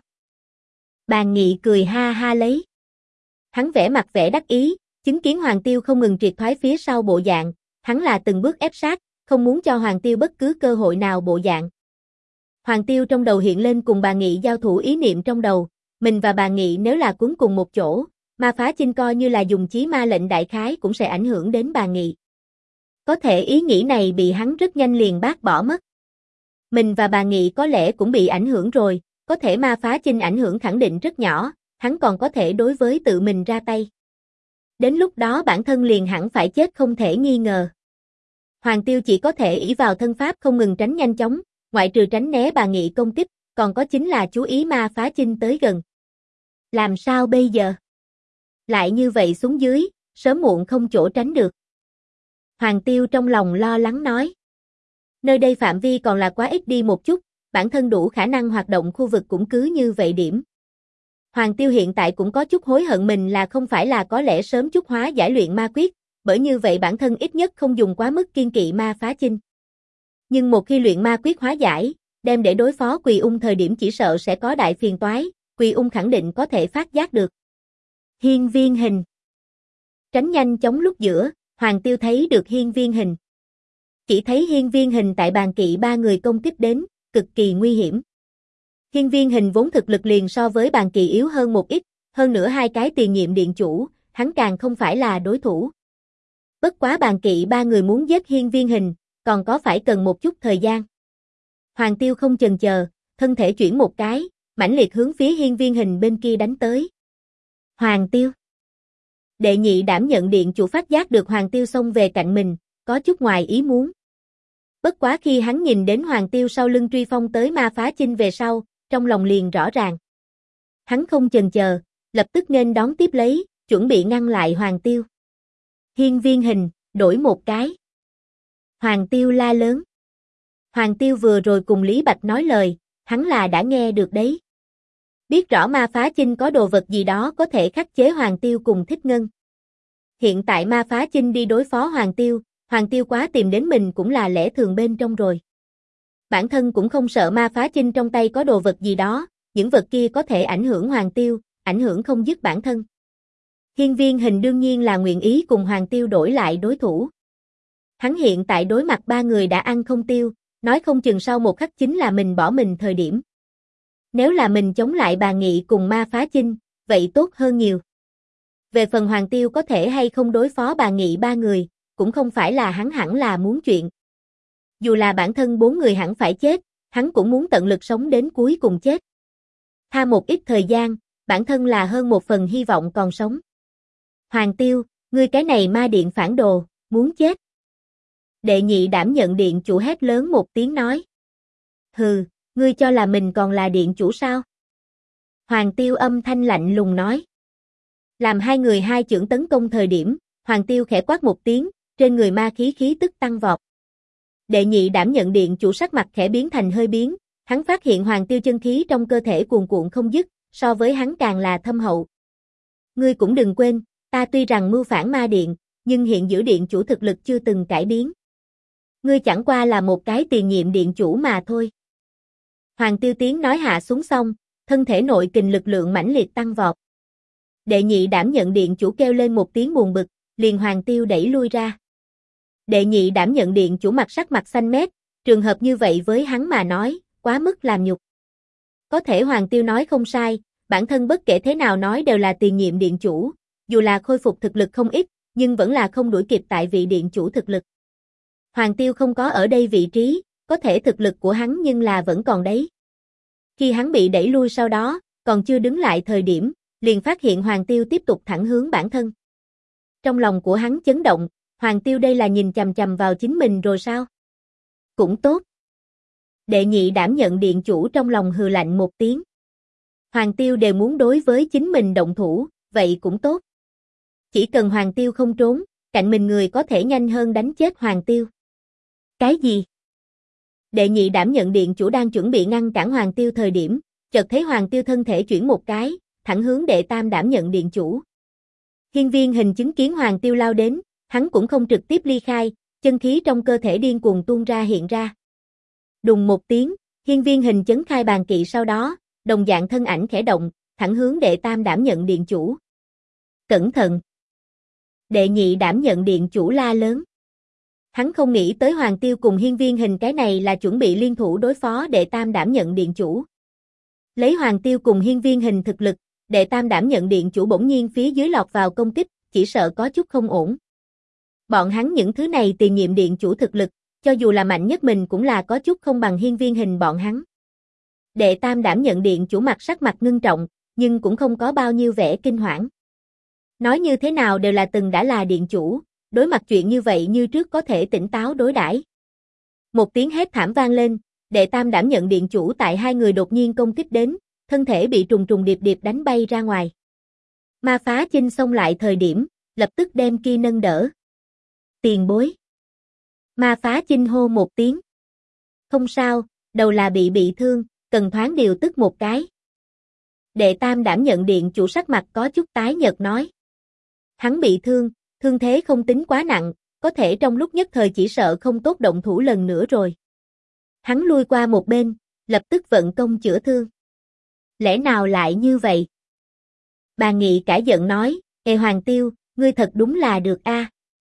Bàn Nghị cười ha ha lấy. Hắn vẽ mặt vẻ đắc ý, chứng kiến Hoàng Tiêu không ngừng triệt thoái phía sau bộ dạng, hắn là từng bước ép sát, không muốn cho Hoàng Tiêu bất cứ cơ hội nào bộ dạng. Hoàng Tiêu trong đầu hiện lên cùng bà Nghị giao thủ ý niệm trong đầu, mình và bà Nghị nếu là cuốn cùng một chỗ, Ma Phá Chinh coi như là dùng chí ma lệnh đại khái cũng sẽ ảnh hưởng đến bà Nghị. Có thể ý nghĩ này bị hắn rất nhanh liền bác bỏ mất. Mình và bà Nghị có lẽ cũng bị ảnh hưởng rồi, có thể Ma Phá Chinh ảnh hưởng khẳng định rất nhỏ, hắn còn có thể đối với tự mình ra tay. Đến lúc đó bản thân liền hẳn phải chết không thể nghi ngờ. Hoàng Tiêu chỉ có thể ỷ vào thân pháp không ngừng tránh nhanh chóng, ngoại trừ tránh né bà Nghị công kích, còn có chính là chú ý Ma Phá Chinh tới gần. Làm sao bây giờ? Lại như vậy xuống dưới, sớm muộn không chỗ tránh được. Hoàng Tiêu trong lòng lo lắng nói. Nơi đây phạm vi còn là quá ít đi một chút, bản thân đủ khả năng hoạt động khu vực cũng cứ như vậy điểm. Hoàng Tiêu hiện tại cũng có chút hối hận mình là không phải là có lẽ sớm chút hóa giải luyện ma quyết, bởi như vậy bản thân ít nhất không dùng quá mức kiên kỵ ma phá chinh. Nhưng một khi luyện ma quyết hóa giải, đem để đối phó Quỳ Ung thời điểm chỉ sợ sẽ có đại phiền toái, Quỳ Ung khẳng định có thể phát giác được. Hiên viên hình. Tránh nhanh chóng lúc giữa, Hoàng Tiêu thấy được hiên viên hình. Chỉ thấy hiên viên hình tại bàn kỵ ba người công kích đến, cực kỳ nguy hiểm. Hiên viên hình vốn thực lực liền so với bàn kỳ yếu hơn một ít, hơn nữa hai cái tiền nhiệm điện chủ, hắn càng không phải là đối thủ. Bất quá bàn kỵ ba người muốn giết hiên viên hình, còn có phải cần một chút thời gian. Hoàng Tiêu không chần chờ, thân thể chuyển một cái, mãnh liệt hướng phía hiên viên hình bên kia đánh tới. Hoàng Tiêu. Đệ nhị đảm nhận điện chủ phát giác được Hoàng Tiêu xông về cạnh mình, có chút ngoài ý muốn. Bất quá khi hắn nhìn đến Hoàng Tiêu sau lưng truy phong tới ma phá chinh về sau, trong lòng liền rõ ràng. Hắn không chần chờ, lập tức nên đón tiếp lấy, chuẩn bị ngăn lại Hoàng Tiêu. Hiên viên hình, đổi một cái. Hoàng Tiêu la lớn. Hoàng Tiêu vừa rồi cùng Lý Bạch nói lời, hắn là đã nghe được đấy. Biết rõ ma phá chinh có đồ vật gì đó có thể khắc chế Hoàng Tiêu cùng Thích Ngân. Hiện tại ma phá chinh đi đối phó Hoàng Tiêu quá tìm đến mình cũng là lẽ thường bên trong rồi. Bản thân cũng không sợ ma phá chinh trong tay có đồ vật gì đó, những vật kia có thể ảnh hưởng Hoàng Tiêu, ảnh hưởng không dứt bản thân. Hiên viên hình đương nhiên là nguyện ý cùng Hoàng Tiêu đổi lại đối thủ. Hắn hiện tại đối mặt ba người đã ăn không tiêu, nói không chừng sau một khắc chính là mình bỏ mình thời điểm. Nếu là mình chống lại bà Nghị cùng ma phá chinh, vậy tốt hơn nhiều. Về phần Hoàng Tiêu có thể hay không đối phó bà Nghị ba người, cũng không phải là hắn hẳn là muốn chuyện. Dù là bản thân bốn người hẳn phải chết, hắn cũng muốn tận lực sống đến cuối cùng chết. Tha một ít thời gian, bản thân là hơn một phần hy vọng còn sống. Hoàng Tiêu, ngươi cái này ma điện phản đồ, muốn chết. Đệ nhị đảm nhận điện chủ hét lớn một tiếng nói. Hừ, ngươi cho là mình còn là điện chủ sao? Hoàng Tiêu âm thanh lạnh lùng nói. Làm hai người hai chưởng tấn công thời điểm, Hoàng Tiêu khẽ quát một tiếng, trên người ma khí tức tăng vọt. Đệ nhị đảm nhận điện chủ sắc mặt khẽ biến thành hơi biến, hắn phát hiện Hoàng Tiêu chân khí trong cơ thể cuồn cuộn không dứt, so với hắn càng là thâm hậu. Ngươi cũng đừng quên, ta tuy rằng mưu phản ma điện, nhưng hiện giữ điện chủ thực lực chưa từng cải biến. Ngươi chẳng qua là một cái tiền nhiệm điện chủ mà thôi. Hoàng Tiêu tiếng nói hạ xuống xong, thân thể nội kình lực lượng mãnh liệt tăng vọt. Đệ nhị đảm nhận điện chủ kêu lên một tiếng buồn bực, liền Hoàng Tiêu đẩy lui ra. Đệ nhị đảm nhận điện chủ sắc mặt xanh mét, trường hợp như vậy với hắn mà nói, quá mức làm nhục. Có thể Hoàng Tiêu nói không sai, bản thân bất kể thế nào nói đều là tiền nhiệm điện chủ, dù là khôi phục thực lực không ít, nhưng vẫn là không đuổi kịp tại vị điện chủ thực lực. Hoàng Tiêu không có ở đây vị trí, có thể thực lực của hắn nhưng là vẫn còn đấy. Khi hắn bị đẩy lui sau đó, còn chưa đứng lại thời điểm, liền phát hiện Hoàng Tiêu tiếp tục thẳng hướng bản thân. Trong lòng của hắn chấn động, Hoàng Tiêu đây là nhìn chằm chằm vào chính mình rồi sao? Cũng tốt. Đệ nhị đảm nhận điện chủ trong lòng hừ lạnh một tiếng. Hoàng Tiêu đều muốn đối với chính mình động thủ, vậy cũng tốt. Chỉ cần Hoàng Tiêu không trốn, cạnh mình người có thể nhanh hơn đánh chết Hoàng Tiêu. Cái gì? Đệ nhị đảm nhận điện chủ đang chuẩn bị ngăn cản Hoàng Tiêu thời điểm, chợt thấy Hoàng Tiêu thân thể chuyển một cái, thẳng hướng đệ tam đảm nhận điện chủ. Hiên viên hình chứng kiến Hoàng Tiêu lao đến, hắn cũng không trực tiếp ly khai, chân khí trong cơ thể điên cuồng tuôn ra hiện ra. Đùng một tiếng, hiên viên hình chấn khai bàn kỵ sau đó, đồng dạng thân ảnh khẽ động, thẳng hướng đệ tam đảm nhận điện chủ. Cẩn thận! Đệ nhị đảm nhận điện chủ la lớn. Hắn không nghĩ tới Hoàng Tiêu cùng hiên viên hình cái này là chuẩn bị liên thủ đối phó đệ tam đảm nhận điện chủ. Lấy Hoàng Tiêu cùng hiên viên hình thực lực, đệ tam đảm nhận điện chủ bỗng nhiên phía dưới lọt vào công kích, chỉ sợ có chút không ổn. Bọn hắn những thứ này tiền nhiệm điện chủ thực lực, cho dù là mạnh nhất mình cũng là có chút không bằng hiên viên hình bọn hắn. Đệ tam đảm nhận điện chủ sắc mặt ngưng trọng, nhưng cũng không có bao nhiêu vẻ kinh hoảng. Nói như thế nào đều là từng đã là điện chủ, đối mặt chuyện như vậy như trước có thể tỉnh táo đối đãi. Một tiếng hét thảm vang lên, đệ tam đảm nhận điện chủ tại hai người đột nhiên công kích đến, thân thể bị trùng trùng điệp điệp đánh bay ra ngoài. Ma phá chinh xông lại thời điểm, lập tức đem kia nâng đỡ. Tiền bối. Ma Phá Chinh hô một tiếng. Không sao, đầu là bị thương, cần thoáng điều tức một cái. Đệ Tam đảm nhận điện chủ sắc mặt có chút tái nhợt nói. Hắn bị thương, thương thế không tính quá nặng, có thể trong lúc nhất thời chỉ sợ không tốt động thủ lần nữa rồi. Hắn lui qua một bên, lập tức vận công chữa thương. Lẽ nào lại như vậy? Bà Nghị cả giận nói, Ê Hoàng Tiêu, ngươi thật đúng là được a.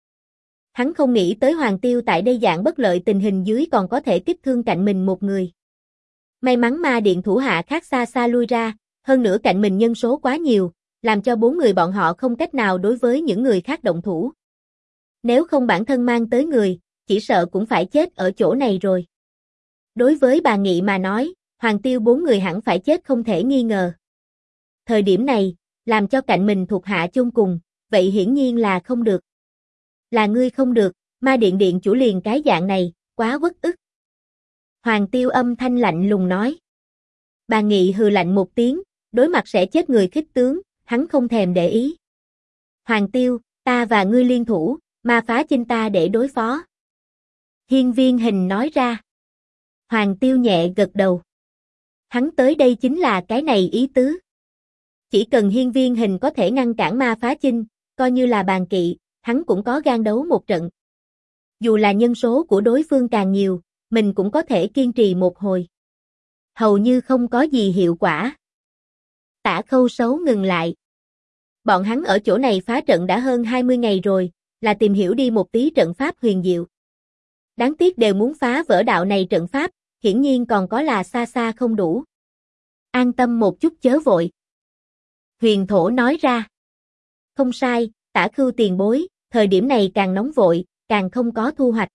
Hắn không nghĩ tới Hoàng Tiêu tại đây dạng bất lợi tình hình dưới còn có thể kích thương cạnh mình một người. May mắn ma điện thủ hạ khác xa xa lui ra, hơn nữa cạnh mình nhân số quá nhiều, làm cho 4 người bọn họ không cách nào đối với những người khác động thủ. Nếu không bản thân mang tới người, chỉ sợ cũng phải chết ở chỗ này rồi. Đối với bà Nghị mà nói, Hoàng Tiêu 4 người hẳn phải chết không thể nghi ngờ. Thời điểm này, làm cho cạnh mình thuộc hạ chôn cùng, vậy hiển nhiên là không được. Là ngươi không được, ma điện điện chủ liền cái dạng này, quá uất ức. Hoàng Tiêu âm thanh lạnh lùng nói. Bà Nghị hừ lạnh một tiếng, đối mặt sẽ chết người khích tướng, hắn không thèm để ý. Hoàng Tiêu, ta và ngươi liên thủ, Ma Phá Chinh ta để đối phó. Hiên Viên Hình nói ra. Hoàng Tiêu nhẹ gật đầu. Hắn tới đây chính là cái này ý tứ. Chỉ cần Hiên Viên Hình có thể ngăn cản Ma Phá Chinh, coi như là bàn kỵ, hắn cũng có gan đấu một trận. Dù là nhân số của đối phương càng nhiều, mình cũng có thể kiên trì một hồi. Hầu như không có gì hiệu quả. Tả Khâu Sấu ngừng lại. Bọn hắn ở chỗ này phá trận đã hơn 20 ngày rồi, là tìm hiểu đi một tí trận pháp huyền diệu. Đáng tiếc đều muốn phá vỡ đạo này trận pháp, hiển nhiên còn có là xa xa không đủ. An tâm một chút chớ vội. Huyền Thổ nói ra. Không sai, Tả Khưu tiền bối, thời điểm này càng nóng vội, càng không có thu hoạch.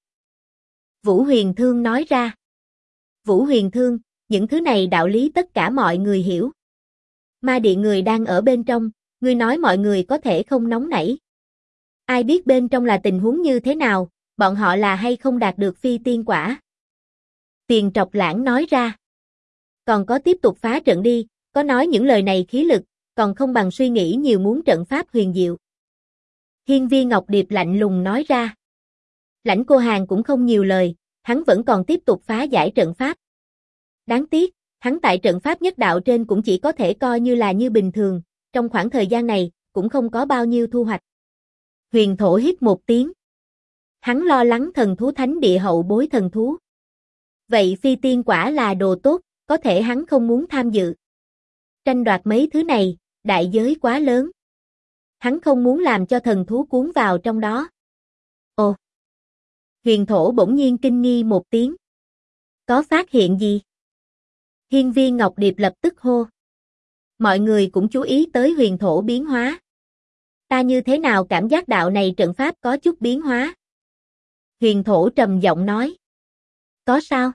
Vũ Huyền Thương nói ra. Vũ Huyền Thương, những thứ này đạo lý tất cả mọi người hiểu. Ma điện người đang ở bên trong, ngươi nói mọi người có thể không nóng nảy. Ai biết bên trong là tình huống như thế nào, bọn họ là hay không đạt được phi tiên quả. Tiền Trọc Lãng nói ra. Còn có tiếp tục phá trận đi, có nói những lời này khí lực, còn không bằng suy nghĩ nhiều muốn trận pháp huyền diệu. Hiên Viên Ngọc Điệp lạnh lùng nói ra. Lãnh Cô Hàn cũng không nhiều lời, hắn vẫn còn tiếp tục phá giải trận pháp. Đáng tiếc, hắn tại trận pháp nhất đạo trên cũng chỉ có thể coi như là như bình thường, trong khoảng thời gian này, cũng không có bao nhiêu thu hoạch. Huyền Thổ hít một tiếng. Hắn lo lắng thần thú thánh địa hậu bối thần thú. Vậy phi tiên quả là đồ tốt, có thể hắn không muốn tham dự. Tranh đoạt mấy thứ này, đại giới quá lớn. Hắn không muốn làm cho thần thú cuốn vào trong đó. Ồ! Huyền Thổ bỗng nhiên kinh nghi một tiếng. Có phát hiện gì? Hiên Viên Ngọc Điệp lập tức hô. Mọi người cũng chú ý tới Huyền Thổ biến hóa. Ta như thế nào cảm giác đạo này trận pháp có chút biến hóa? Huyền Thổ trầm giọng nói. Có sao?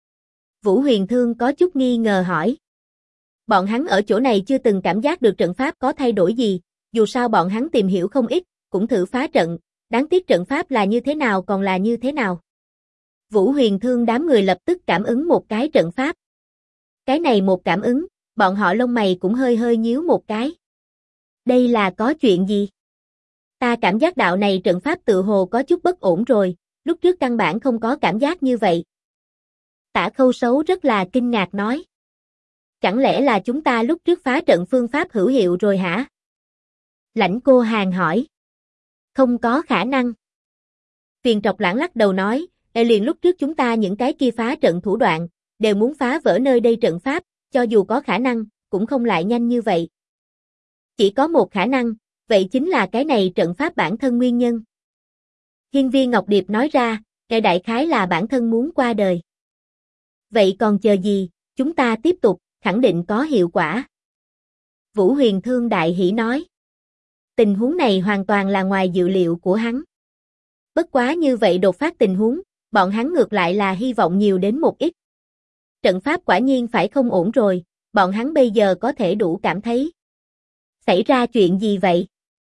Vũ Huyền Thương có chút nghi ngờ hỏi. Bọn hắn ở chỗ này chưa từng cảm giác được trận pháp có thay đổi gì, dù sao bọn hắn tìm hiểu không ít, cũng thử phá trận, đáng tiếc trận pháp là như thế nào còn là như thế nào. Vũ Huyền Thương đám người lập tức cảm ứng một cái trận pháp. Cái này một cảm ứng, bọn họ lông mày cũng hơi hơi nhíu một cái. Đây là có chuyện gì? Ta cảm giác đạo này trận pháp tự hồ có chút bất ổn rồi, lúc trước căn bản không có cảm giác như vậy. Tả Khâu Sấu rất là kinh ngạc nói. Chẳng lẽ là chúng ta lúc trước phá trận phương pháp hữu hiệu rồi hả? Lãnh Cô Hàn hỏi. Không có khả năng. Tiền Trọc Lãng lắc đầu nói, liền lúc trước chúng ta những cái kia phá trận thủ đoạn, đều muốn phá vỡ nơi đây trận pháp, cho dù có khả năng, cũng không lại nhanh như vậy. Chỉ có một khả năng, vậy chính là cái này trận pháp bản thân nguyên nhân. Hiên Viên Ngọc Điệp nói ra, cái đại khái là bản thân muốn qua đời. Vậy còn chờ gì, chúng ta tiếp tục, khẳng định có hiệu quả. Vũ Huyền Thương đại hỉ nói. Tình huống này hoàn toàn là ngoài dự liệu của hắn. Bất quá như vậy đột phát tình huống, bọn hắn ngược lại là hy vọng nhiều đến một ít. Trận pháp quả nhiên phải không ổn rồi, bọn hắn bây giờ có thể đủ cảm thấy. Xảy ra chuyện gì vậy?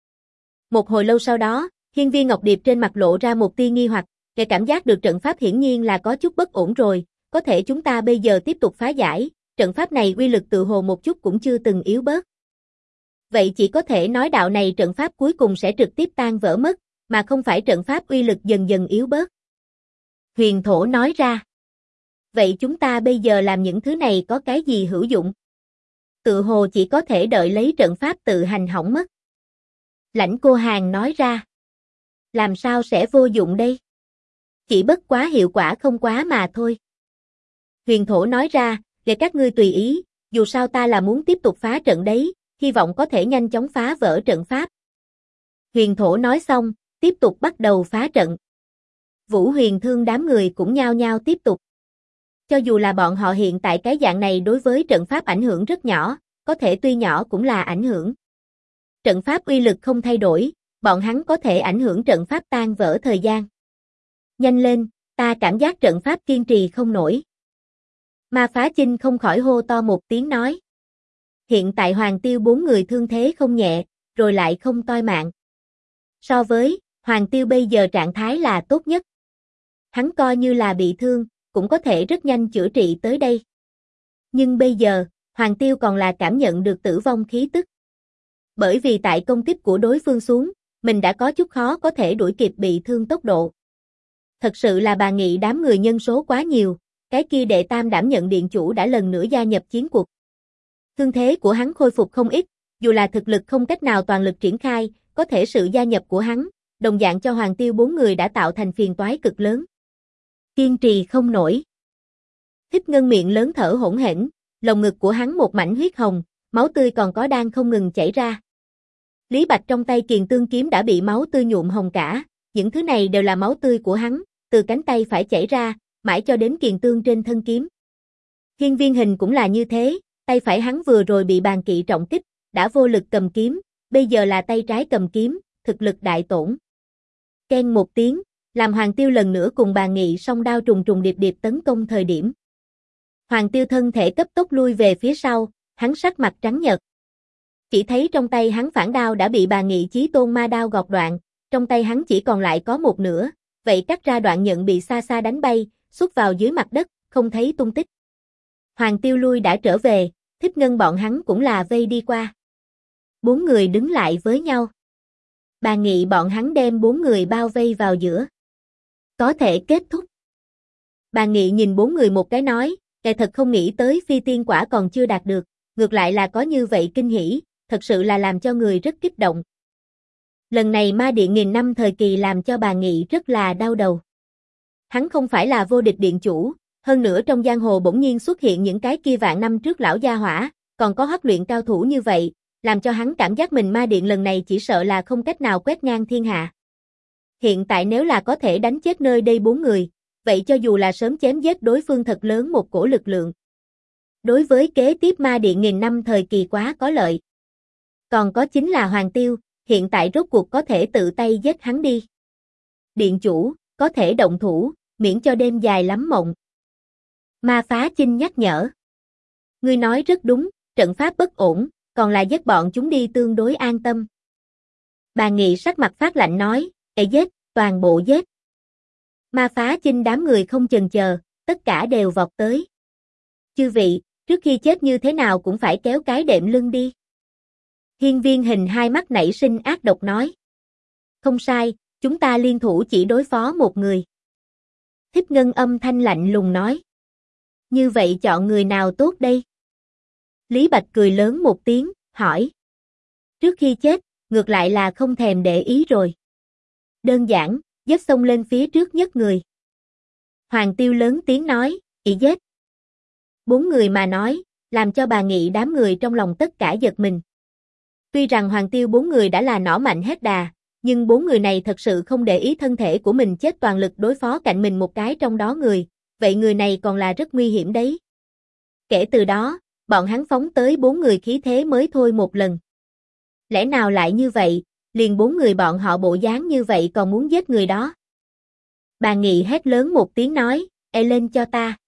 Một hồi lâu sau đó, Hiên Viên Ngọc Điệp trên mặt lộ ra một tia nghi hoặc, kẻ cảm giác được trận pháp hiển nhiên là có chút bất ổn rồi, có thể chúng ta bây giờ tiếp tục phá giải, trận pháp này uy lực tự hồ một chút cũng chưa từng yếu bớt. Vậy chỉ có thể nói đạo này trận pháp cuối cùng sẽ trực tiếp tan vỡ mất, mà không phải trận pháp uy lực dần dần yếu bớt. Huyền Thổ nói ra. Vậy chúng ta bây giờ làm những thứ này có cái gì hữu dụng? Tự hồ chỉ có thể đợi lấy trận pháp tự hành hỏng mất. Lãnh Cô Hàn nói ra. Làm sao sẽ vô dụng đây? Chỉ bất quá hiệu quả không quá mà thôi. Huyền Thổ nói ra, để các ngươi tùy ý, dù sao ta là muốn tiếp tục phá trận đấy, hy vọng có thể nhanh chóng phá vỡ trận pháp. Huyền Thổ nói xong, tiếp tục bắt đầu phá trận. Vũ Huyền Thương đám người cũng nhao nhao tiếp tục. Cho dù là bọn họ hiện tại cái dạng này đối với trận pháp ảnh hưởng rất nhỏ, có thể tuy nhỏ cũng là ảnh hưởng. Trận pháp uy lực không thay đổi, bọn hắn có thể ảnh hưởng trận pháp tan vỡ thời gian. Nhanh lên, ta cảm giác trận pháp kiên trì không nổi. Ma Phá Chinh không khỏi hô to một tiếng nói. Hiện tại Hoàng Tiêu 4 người thương thế không nhẹ, rồi lại không toi mạng. So với, Hoàng Tiêu bây giờ trạng thái là tốt nhất. Hắn coi như là bị thương, cũng có thể rất nhanh chữa trị tới đây. Nhưng bây giờ, Hoàng Tiêu còn là cảm nhận được tử vong khí tức. Bởi vì tại công kích của đối phương xuống, mình đã có chút khó có thể đuổi kịp bị thương tốc độ. Thật sự là bà Nghị đám người nhân số quá nhiều, cái kia đệ tam đảm nhận điện chủ đã lần nữa gia nhập chiến cuộc. Thương thế của hắn khôi phục không ít, dù là thực lực không cách nào toàn lực triển khai, có thể sự gia nhập của hắn, đồng dạng cho Hoàng Tiêu 4 người đã tạo thành phiền toái cực lớn. Kiên trì không nổi. Thích Ngân miệng lớn thở hổn hển, lồng ngực của hắn một mảnh huyết hồng, máu tươi còn có đang không ngừng chảy ra. Lý Bạch trong tay Kiền Tương kiếm đã bị máu tươi nhuộm hồng cả, những thứ này đều là máu tươi của hắn, từ cánh tay phải chảy ra, mãi cho đến kiền tương trên thân kiếm. Hiên Viên Hình cũng là như thế, tay phải hắn vừa rồi bị bàn kỵ trọng kích, đã vô lực cầm kiếm, bây giờ là tay trái cầm kiếm, thực lực đại tổn. Keng một tiếng, làm Hoàng Tiêu lần nữa cùng bàn nghị song đao trùng trùng điệp điệp tấn công thời điểm. Hoàng Tiêu thân thể cấp tốc lui về phía sau, hắn sắc mặt trắng nhợt. Chỉ thấy trong tay hắn phản đao đã bị bàn nghị chí tôn ma đao gọt đoạn, trong tay hắn chỉ còn lại có một nửa, vậy cắt ra đoạn nhận bị xa xa đánh bay, xúc vào dưới mặt đất, không thấy tung tích. Hoàng Tiêu lui đã trở về, Thích Ngân bọn hắn cũng là vây đi qua. 4 người đứng lại với nhau. Bà Nghị bọn hắn đem 4 người bao vây vào giữa. Có thể kết thúc. Bà Nghị nhìn 4 người một cái nói, "Ngài thật không nghĩ tới phi tiên quả còn chưa đạt được, ngược lại là có như vậy kinh hỉ, thật sự là làm cho người rất kích động." Lần này ma điện nghìn năm thời kỳ làm cho bà Nghị rất là đau đầu. Hắn không phải là vô địch điện chủ, hơn nữa trong giang hồ bỗng nhiên xuất hiện những cái kia vạn năm trước lão gia hỏa, còn có huấn luyện cao thủ như vậy, làm cho hắn cảm giác mình ma điện lần này chỉ sợ là không cách nào quét ngang thiên hạ. Hiện tại nếu là có thể đánh chết nơi đây 4 người, vậy cho dù là sớm chém giết đối phương thật lớn một cổ lực lượng. Đối với kế tiếp ma điện nghìn năm thời kỳ quá có lợi. Còn có chính là Hoàng Tiêu, hiện tại rốt cuộc có thể tự tay giết hắn đi. Điện chủ, có thể động thủ, miễn cho đêm dài lắm mộng. Ma Phá Chinh nhắc nhở. Ngươi nói rất đúng, trận pháp bất ổn, còn là giết bọn chúng đi tương đối an tâm. Bà Nghị sắc mặt phát lạnh nói, giết, toàn bộ giết. Ma Phá Chinh đám người không chần chờ, tất cả đều vọt tới. Chư vị, trước khi chết như thế nào cũng phải kéo cái đệm lưng đi. Hiên Viên Hình hai mắt nảy sinh ác độc nói. Không sai, chúng ta liên thủ chỉ đối phó một người. Thích Ngân âm thanh lạnh lùng nói. Như vậy chọn người nào tốt đây? Lý Bạch cười lớn một tiếng, hỏi. Trước khi chết, ngược lại là không thèm để ý rồi. Đơn giản, giết xông lên phía trước nhất người. Hoàng Tiêu lớn tiếng nói, ý giết. 4 người mà nói, làm cho bà Nghị đám người trong lòng tất cả giật mình. Tuy rằng Hoàng Tiêu 4 người đã là nỏ mạnh hết đà, nhưng 4 người này thật sự không để ý thân thể của mình chết toàn lực đối phó cạnh mình một cái trong đó người, vậy người này còn là rất nguy hiểm đấy. Kể từ đó, bọn hắn phóng tới 4 người khí thế mới thôi một lần. Lẽ nào lại như vậy, liền 4 người bọn họ bộ dáng như vậy còn muốn giết người đó. Bà Nghị hét lớn một tiếng nói, lên cho ta.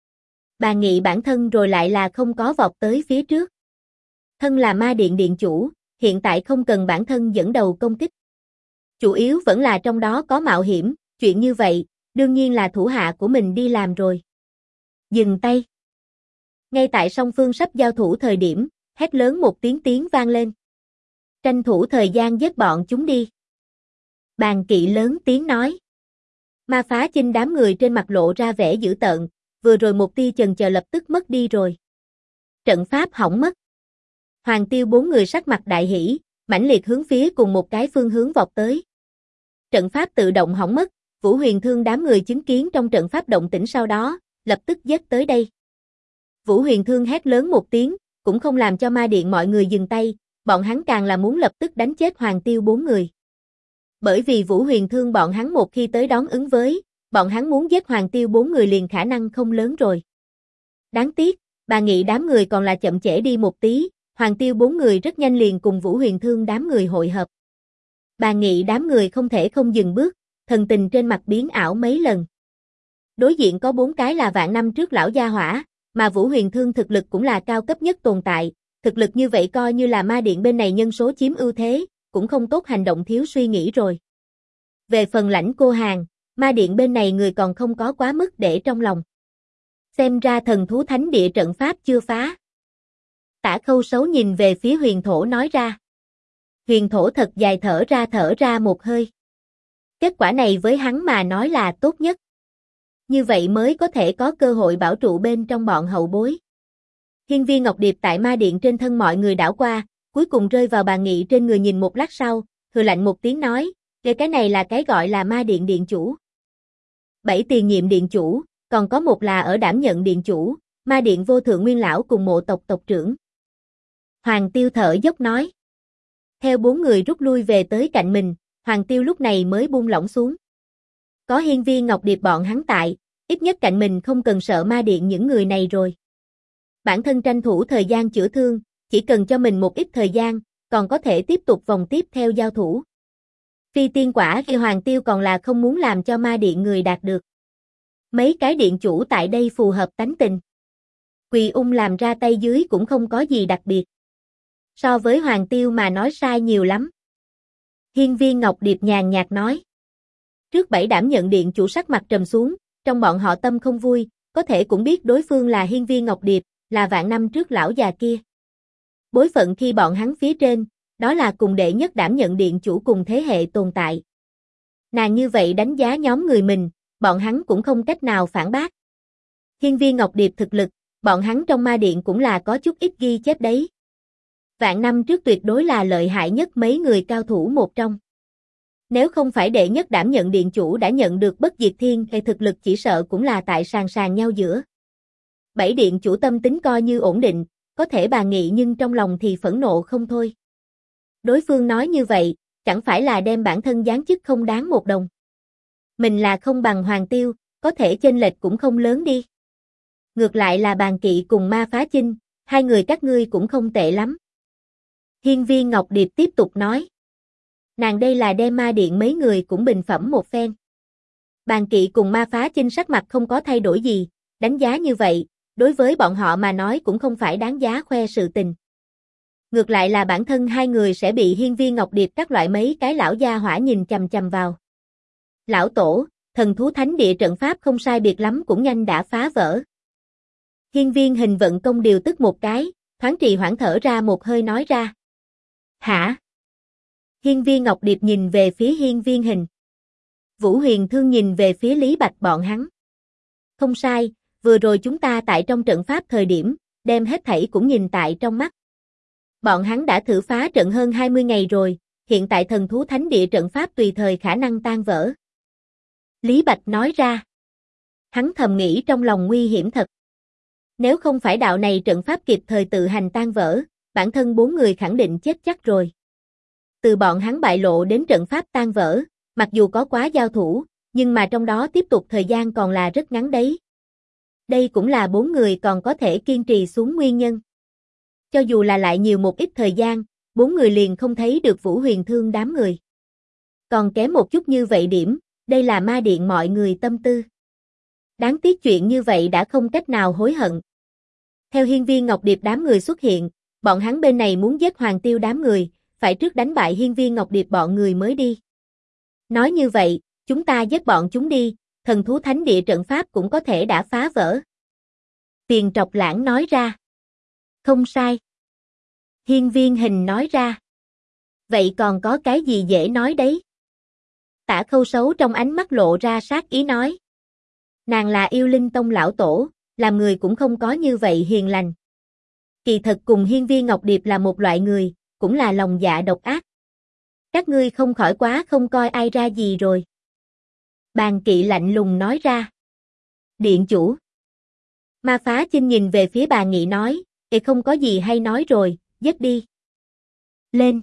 Bà Nghị bản thân rồi lại là không có vọt tới phía trước. Thân là ma điện điện chủ, hiện tại không cần bản thân dẫn đầu công kích. Chủ yếu vẫn là trong đó có mạo hiểm, chuyện như vậy, đương nhiên là thủ hạ của mình đi làm rồi. Dừng tay. Ngay tại song phương sắp giao thủ thời điểm, hét lớn một tiếng vang lên. Tranh thủ thời gian giết bọn chúng đi. Bàn Kỵ lớn tiếng nói. Ma Phá Chinh đám người trên mặt lộ ra vẻ dữ tợn, vừa rồi một tia chần chờ lập tức mất đi rồi. Trận pháp hỏng mất. Hoàng Tiêu bốn người sắc mặt đại hỉ, mãnh liệt hướng phía cùng một cái phương hướng vọt tới. Trận pháp tự động hỏng mất, Vũ Huyền Thương đám người chứng kiến trong trận pháp động tĩnh sau đó, lập tức giết tới đây. Vũ Huyền Thương hét lớn một tiếng, cũng không làm cho ma điện mọi người dừng tay, bọn hắn càng là muốn lập tức đánh chết Hoàng Tiêu bốn người. Bởi vì Vũ Huyền Thương bọn hắn một khi tới đón ứng với, bọn hắn muốn giết Hoàng Tiêu bốn người liền khả năng không lớn rồi. Đáng tiếc, Bà Nghị đám người còn là chậm trễ đi một tí, Hoàng Tiêu bốn người rất nhanh liền cùng Vũ Huyền Thương đám người hội hợp. Bà Nghị đám người không thể không dừng bước, thần tình trên mặt biến ảo mấy lần. Đối diện có 4 cái là vạn năm trước lão gia hỏa, mà Vũ Huyền Thương thực lực cũng là cao cấp nhất tồn tại, thực lực như vậy coi như là ma điện bên này nhân số chiếm ưu thế, cũng không tốt hành động thiếu suy nghĩ rồi. Về phần Lãnh Cô Hàn, ma điện bên này người còn không có quá mức để trong lòng. Xem ra thần thú thánh địa trận pháp chưa phá. Tả Khâu Sấu nhìn về phía Huyền Thổ nói ra. Huyền Thổ thật dài thở ra một hơi. Kết quả này với hắn mà nói là tốt nhất. Như vậy mới có thể có cơ hội bảo trụ bên trong bọn hậu bối. Hiên viên ngọc điệp tại ma điện trên thân mọi người đảo qua, cuối cùng rơi vào Bà Nghị trên người nhìn một lát sau, hừ lạnh một tiếng nói, cái này là cái gọi là ma điện điện chủ. 7 tiền nhiệm điện chủ, còn có một là ở đảm nhận điện chủ, ma điện vô thượng nguyên lão cùng mộ tộc tộc trưởng. Hoàng Tiêu thở dốc nói. Theo 4 người rút lui về tới cạnh mình, Hoàng Tiêu lúc này mới buông lỏng xuống. Có hiên viên ngọc điệp bọn hắn tại, ít nhất cạnh mình không cần sợ ma điện những người này rồi. Bản thân tranh thủ thời gian chữa thương, chỉ cần cho mình một ít thời gian, còn có thể tiếp tục vòng tiếp theo giao thủ. Phi tiên quả khi Hoàng Tiêu còn là không muốn làm cho ma điện người đạt được. Mấy cái điện chủ tại đây phù hợp tánh tình. Quỳ ung làm ra tay dưới cũng không có gì đặc biệt. So với Hoàng Tiêu mà nói sai nhiều lắm. Hiên viên Ngọc Điệp nhàn nhạt nói. Trước 7 đảm nhận điện chủ sắc mặt trầm xuống, trong bọn họ tâm không vui, có thể cũng biết đối phương là hiên viên Ngọc Điệp, là vạn năm trước lão già kia. Bối phận khi bọn hắn phía trên, đó là cùng đệ nhất đảm nhận điện chủ cùng thế hệ tồn tại. Nàng như vậy đánh giá nhóm người mình, bọn hắn cũng không cách nào phản bác. Hiên viên Ngọc Điệp thực lực, bọn hắn trong ma điện cũng là có chút ít ghi chép đấy. Vạn năm trước tuyệt đối là lợi hại nhất mấy người cao thủ một trong. Nếu không phải đệ nhất đảm nhận điện chủ đã nhận được bất diệt thiên thì thực lực chỉ sợ cũng là tại sàn nhau giữa. 7 điện chủ tâm tính coi như ổn định, có thể Bà Nghị nhưng trong lòng thì phẫn nộ không thôi. Đối phương nói như vậy, chẳng phải là đem bản thân giáng chức không đáng một đồng. Mình là không bằng Hoàng Tiêu, có thể chênh lệch cũng không lớn đi. Ngược lại là Bàn Kỵ cùng Ma Phá Chinh, hai người các ngươi cũng không tệ lắm. Hiên viên Ngọc Điệp tiếp tục nói. Nàng đây là đem ma điện mấy người cũng bình phẩm một phen. Bàn Kỵ cùng Ma Phá Chinh sắc mặt không có thay đổi gì, đánh giá như vậy, đối với bọn họ mà nói cũng không phải đáng giá khoe sự tình. Ngược lại là bản thân hai người sẽ bị hiên viên Ngọc Điệp các loại mấy cái lão gia hỏa nhìn chằm chằm vào. Lão tổ, thần thú thánh địa trận pháp không sai biệt lắm cũng nhanh đã phá vỡ. Hiên viên Hình vận công điều tức một cái, thoáng trì hoãn thở ra một hơi nói ra. Hả? Hiên viên Ngọc Điệp nhìn về phía hiên viên Hình. Vũ Huyền Thương nhìn về phía Lý Bạch bọn hắn. Không sai, vừa rồi chúng ta tại trong trận pháp thời điểm, đem hết thảy cũng nhìn tại trong mắt. Bọn hắn đã thử phá trận hơn 20 ngày rồi, hiện tại thần thú thánh địa trận pháp tùy thời khả năng tan vỡ. Lý Bạch nói ra. Hắn thầm nghĩ trong lòng nguy hiểm thật. Nếu không phải đạo này trận pháp kịp thời tự hành tan vỡ, bản thân 4 người khẳng định chết chắc rồi. Từ bọn hắn bại lộ đến trận pháp tan vỡ, mặc dù có quá giao thủ, nhưng mà trong đó tiếp tục thời gian còn là rất ngắn đấy. Đây cũng là 4 người còn có thể kiên trì xuống nguyên nhân. Cho dù là lại nhiều một ít thời gian, 4 người liền không thấy được Vũ Huyền Thương đám người. Còn kém một chút như vậy điểm, đây là ma điện mọi người tâm tư. Đáng tiếc chuyện như vậy đã không cách nào hối hận. Theo hiên viên Ngọc Điệp đám người xuất hiện, bọn hắn bên này muốn giết Hoàng Tiêu đám người, phải trước đánh bại hiên viên Ngọc Điệp bọn người mới đi. Nói như vậy, chúng ta giết bọn chúng đi, thần thú thánh địa trận pháp cũng có thể đã phá vỡ. Tiền Trọc Lãng nói ra. Không sai. Hiên viên Hình nói ra. Vậy còn có cái gì dễ nói đấy? Tả Khâu Sấu trong ánh mắt lộ ra sát ý nói. Nàng là Yêu Linh Tông lão tổ, làm người cũng không có như vậy hiền lành. Kỳ thật cùng Hiên Viên Ngọc Điệp là một loại người, cũng là lòng dạ độc ác. Các ngươi không khỏi quá không coi ai ra gì rồi. Bàn Kỵ lạnh lùng nói ra. Điện chủ. Ma Phá Chinh nhìn về phía Bàn Nghị nói, không có gì hay nói rồi, dứt đi. Lên.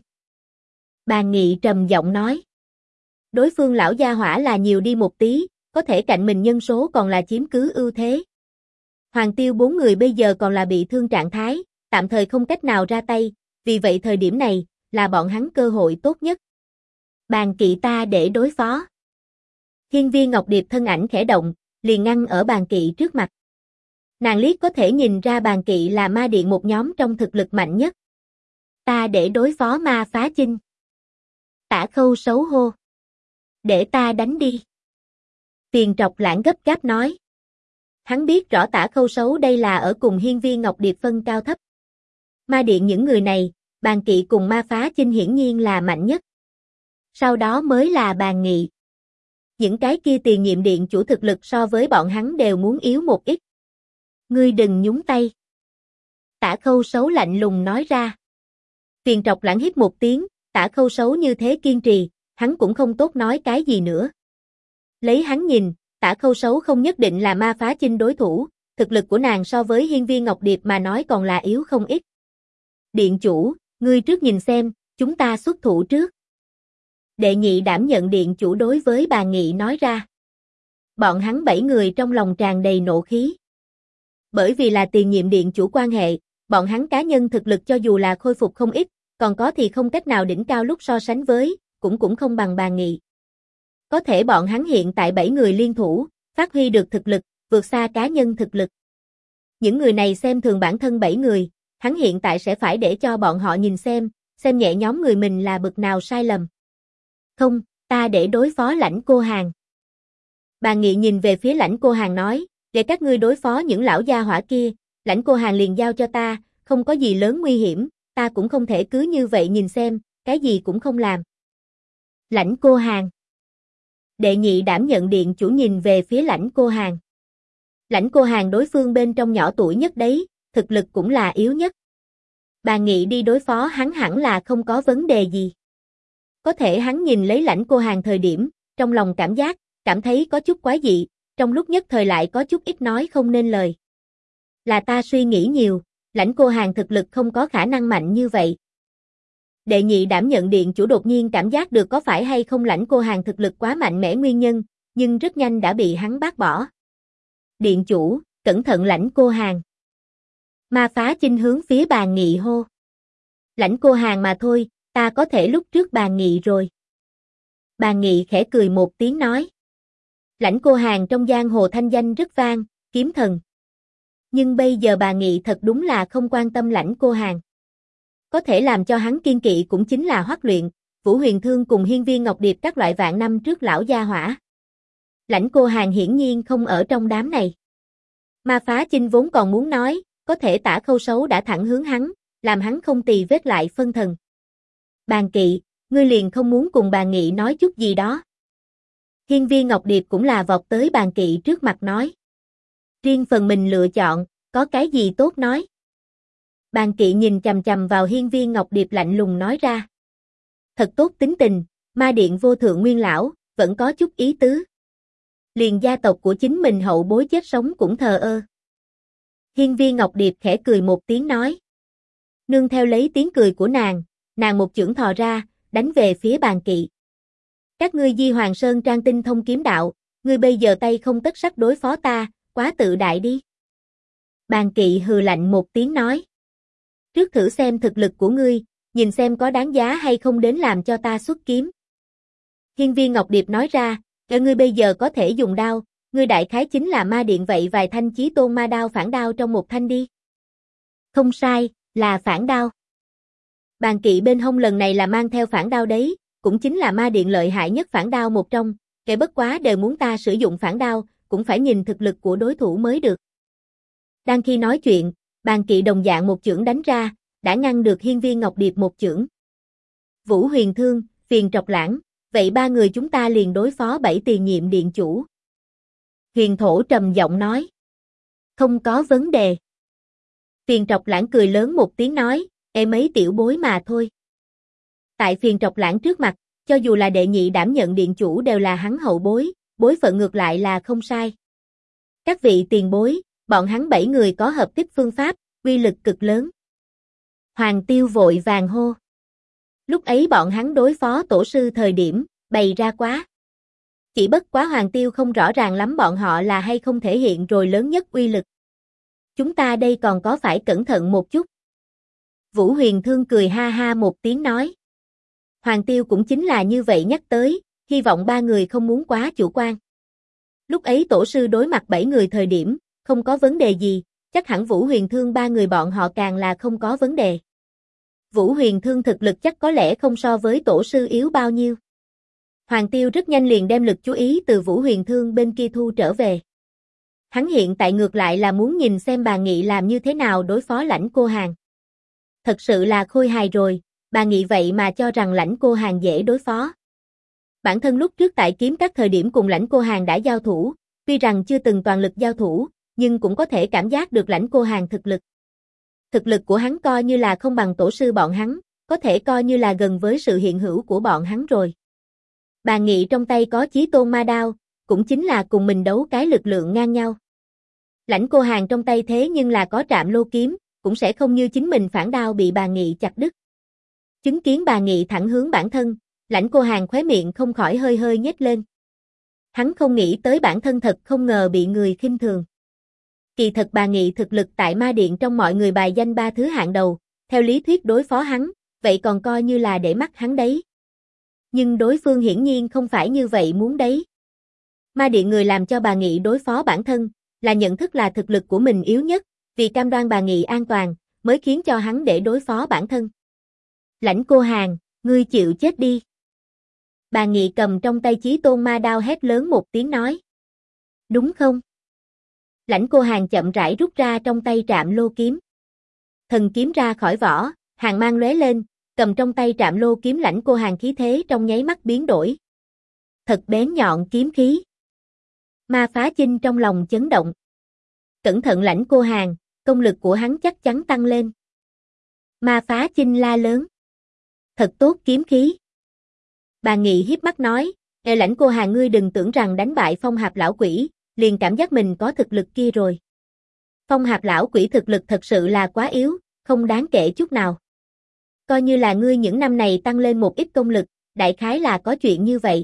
Bàn Nghị trầm giọng nói. Đối phương lão gia hỏa là nhiều đi một tí, có thể cạnh mình nhân số còn là chiếm cứ ưu thế. Hoàng Tiêu 4 người bây giờ còn là bị thương trạng thái, tạm thời không cách nào ra tay, vì vậy thời điểm này, là bọn hắn cơ hội tốt nhất. Bàn Kỵ ta để đối phó. Hiên Viên Ngọc Điệp thân ảnh khẽ động, liền ngăn ở Bàn Kỵ trước mặt. Nàng liếc có thể nhìn ra Bàn Kỵ là ma điện một nhóm trong thực lực mạnh nhất. Ta để đối phó Ma Phá Chinh. Tả Khâu Sấu hô. Để ta đánh đi. Tiền Trọc Lãng gấp gáp nói. Hắn biết rõ Tả Khâu Sấu đây là ở cùng Hiên Viên Ngọc Điệp phân cao thấp. Ma điện những người này, Bàn Kỵ cùng Ma Phá Chinh hiển nhiên là mạnh nhất. Sau đó mới là Bàn Nghị. Những cái kia tiền nhiệm điện chủ thực lực so với bọn hắn đều muốn yếu một ít. Ngươi đừng nhúng tay. Tả Khâu Sấu lạnh lùng nói ra. Tiền Trọc Lãng hít một tiếng, Tả Khâu Sấu như thế kiên trì, hắn cũng không tốt nói cái gì nữa. Lấy hắn nhìn, Tả Khâu Sấu không nhất định là Ma Phá Chinh đối thủ, thực lực của nàng so với Hiên Viên Ngọc Điệp mà nói còn là yếu không ít. Điện chủ, ngươi trước nhìn xem, chúng ta xuất thủ trước. Đệ nhị đảm nhận điện chủ đối với Bàn Nghị nói ra. Bọn hắn 7 người trong lòng tràn đầy nộ khí. Bởi vì là tiền nhiệm điện chủ quan hệ, bọn hắn cá nhân thực lực cho dù là khôi phục không ít, còn có thì không cách nào đỉnh cao lúc so sánh với, cũng không bằng Bàn Nghị. Có thể bọn hắn hiện tại 7 người liên thủ, phát huy được thực lực, vượt xa cá nhân thực lực. Những người này xem thường bản thân 7 người, hắn hiện tại sẽ phải để cho bọn họ nhìn xem nhẹ nhóm người mình là bực nào sai lầm. Không, ta để đối phó Lãnh Cô Hàn. Bàn Nghị nhìn về phía Lãnh Cô Hàn nói, để các ngươi đối phó những lão gia hỏa kia, Lãnh Cô Hàn liền giao cho ta, không có gì lớn nguy hiểm, ta cũng không thể cứ như vậy nhìn xem, cái gì cũng không làm. Lãnh Cô Hàn. Đệ nhị đảm nhận điện chủ nhìn về phía Lãnh Cô Hàn. Lãnh Cô Hàn đối phương bên trong nhỏ tuổi nhất đấy, thực lực cũng là yếu nhất. Bàn Nghị đi đối phó hắn hẳn là không có vấn đề gì. Có thể hắn nhìn lấy Lãnh Cô Hàn thời điểm, trong lòng cảm thấy có chút quái dị, trong lúc nhất thời lại có chút ít nói không nên lời. Là ta suy nghĩ nhiều, Lãnh Cô Hàn thực lực không có khả năng mạnh như vậy. Đệ nhị đảm nhận điện chủ đột nhiên cảm giác được có phải hay không Lãnh Cô Hàn thực lực quá mạnh mẽ nguyên nhân, nhưng rất nhanh đã bị hắn bác bỏ. Điện chủ, cẩn thận Lãnh Cô Hàn. Ma Phá Chinh hướng phía Bàn Nghị hô. Lãnh Cô Hàn mà thôi, ta có thể lúc trước Bàn Nghị rồi. Bàn Nghị khẽ cười một tiếng nói. Lãnh Cô Hàn trong giang hồ thanh danh rất vang, kiếm thần. Nhưng bây giờ Bàn Nghị thật đúng là không quan tâm Lãnh Cô Hàn. Có thể làm cho hắn kiên kỵ cũng chính là Hoắc Luyện, Vũ Huyền Thương cùng Hiên Viên Ngọc Điệp các loại vạn năm trước lão gia hỏa. Lãnh Cô Hàn hiển nhiên không ở trong đám này. Ma Phá Chinh vốn còn muốn nói, có thể Tả Khâu Sấu đã thẳng hướng hắn, làm hắn không tì vết lại phân thần. Bàn Kỵ, ngươi liền không muốn cùng Bàn Nghị nói chút gì đó. Hiên Viên Ngọc Điệp cũng là vọt tới Bàn Kỵ trước mặt nói. Riêng phần mình lựa chọn, có cái gì tốt nói. Bàn Kỵ nhìn chằm chằm vào Hiên Viên Ngọc Điệp lạnh lùng nói ra. Thật tốt tính tình, ma điện vô thượng nguyên lão, vẫn có chút ý tứ. Liền gia tộc của chính mình hậu bối chết sống cũng thờ ơ. Hiên Viên Ngọc Điệp khẽ cười một tiếng nói. Nương theo lấy tiếng cười của nàng một chưởng thò ra, đánh về phía Bàn Kỵ. Các ngươi Di Hoàng Sơn Trang tinh thông kiếm đạo, ngươi bây giờ tay không tất sắt đối phó ta, quá tự đại đi. Bàn Kỵ hừ lạnh một tiếng nói. Trước thử xem thực lực của ngươi, nhìn xem có đáng giá hay không đến làm cho ta xuất kiếm. Hiên Viên Ngọc Điệp nói ra, ngươi bây giờ có thể dùng đao, ngươi đại khái chính là ma điện vậy vài thanh chí tôn ma đao phản đao trong một thanh đi. Không sai, là phản đao. Bàn Kỵ bên hông lần này là mang theo phản đao đấy, cũng chính là ma điện lợi hại nhất phản đao một trong, kẻ bất quá đều muốn ta sử dụng phản đao, cũng phải nhìn thực lực của đối thủ mới được. Đang khi nói chuyện, Bàn Kỵ đồng dạng một chưởng đánh ra, đã ngăn được Hiên Viên Ngọc Điệp một chưởng. Vũ Huyền Thương, Phiền Trọc Lãng, vậy ba người chúng ta liền đối phó 7 tiền nhiệm điện chủ. Huyền Thổ trầm giọng nói. Không có vấn đề. Phiền Trọc Lãng cười lớn một tiếng nói, mấy tiểu bối mà thôi. Tại Phiền Trọc Lãng trước mặt, cho dù là đệ nhị đảm nhận điện chủ đều là hắn hậu bối, bối phận ngược lại là không sai. Các vị tiền bối, bọn hắn 7 người có hợp kích phương pháp, uy lực cực lớn. Hoàng Tiêu vội vàng hô. Lúc ấy bọn hắn đối phó tổ sư thời điểm, bày ra quá. Chỉ bất quá Hoàng Tiêu không rõ ràng lắm bọn họ là hay không thể hiện rồi lớn nhất uy lực. Chúng ta đây còn có phải cẩn thận một chút. Vũ Huyền Thương cười ha ha một tiếng nói. Hoàng Tiêu cũng chính là như vậy nhắc tới, hy vọng ba người không muốn quá chủ quan. Lúc ấy tổ sư đối mặt 7 người thời điểm, không có vấn đề gì, chắc hẳn Vũ Huyền Thương ba người bọn họ càng là không có vấn đề. Vũ Huyền Thương thực lực chắc có lẽ không so với tổ sư yếu bao nhiêu. Hoàng Tiêu rất nhanh liền đem lực chú ý từ Vũ Huyền Thương bên kia thu trở về. Hắn hiện tại ngược lại là muốn nhìn xem bà Nghị làm như thế nào đối phó Lãnh Cô Hàn. Thật sự là khôi hài rồi, bà Nghị vậy mà cho rằng Lãnh Cô Hàn dễ đối phó. Bản thân lúc trước tại kiếm các thời điểm cùng Lãnh Cô Hàn đã giao thủ, tuy rằng chưa từng toàn lực giao thủ, nhưng cũng có thể cảm giác được Lãnh Cô Hàn thực lực. Thực lực của hắn coi như là không bằng tổ sư bọn hắn, có thể coi như là gần với sự hiện hữu của bọn hắn rồi. Bà Nghị trong tay có Chí Tôn Ma Đao, cũng chính là cùng mình đấu cái lực lượng ngang nhau. Lãnh Cô Hàn trong tay thế nhưng là có Trạm Lô kiếm, cũng sẽ không như chính mình phản đao bị bà Nghị chặt đứt. Chứng kiến bà Nghị thẳng hướng bản thân, Lãnh Cô Hàn khóe miệng không khỏi hơi hơi nhếch lên. Hắn không nghĩ tới bản thân thật không ngờ bị người khinh thường. Kỳ thật bà Nghị thực lực tại Ma Điện trong mọi người bài danh 3 thứ hạng đầu, theo lý thuyết đối phó hắn, vậy còn coi như là để mắt hắn đấy. Nhưng đối phương hiển nhiên không phải như vậy muốn đấy. Ma Điện người làm cho bà Nghị đối phó bản thân, là nhận thức là thực lực của mình yếu nhất, vì cam đoan bà Nghị an toàn, mới khiến cho hắn để đối phó bản thân. Lãnh Cô Hàn, ngươi chịu chết đi. Bà Nghị cầm trong tay Chí Tôn Ma Đao hét lớn một tiếng nói. Đúng không? Lãnh Cô Hàn chậm rãi rút ra trong tay Trạm Lô kiếm. Thần kiếm ra khỏi vỏ, hàn mang lóe lên, cầm trong tay Trạm Lô kiếm Lãnh Cô Hàn khí thế trong nháy mắt biến đổi. Thật bén nhọn kiếm khí. Ma Phá Chinh trong lòng chấn động. Cẩn thận Lãnh Cô Hàn, công lực của hắn chắc chắn tăng lên. Ma Phá Chinh la lớn. Thật tốt kiếm khí. Bà Nghị hiếp mắt nói, Lãnh Cô Hàn ngươi đừng tưởng rằng đánh bại Phong Hạp lão quỷ, liền cảm giác mình có thực lực kia rồi. Phong Hạp lão quỷ thực lực thật sự là quá yếu, không đáng kể chút nào. Coi như là ngươi những năm này tăng lên một ít công lực, đại khái là có chuyện như vậy.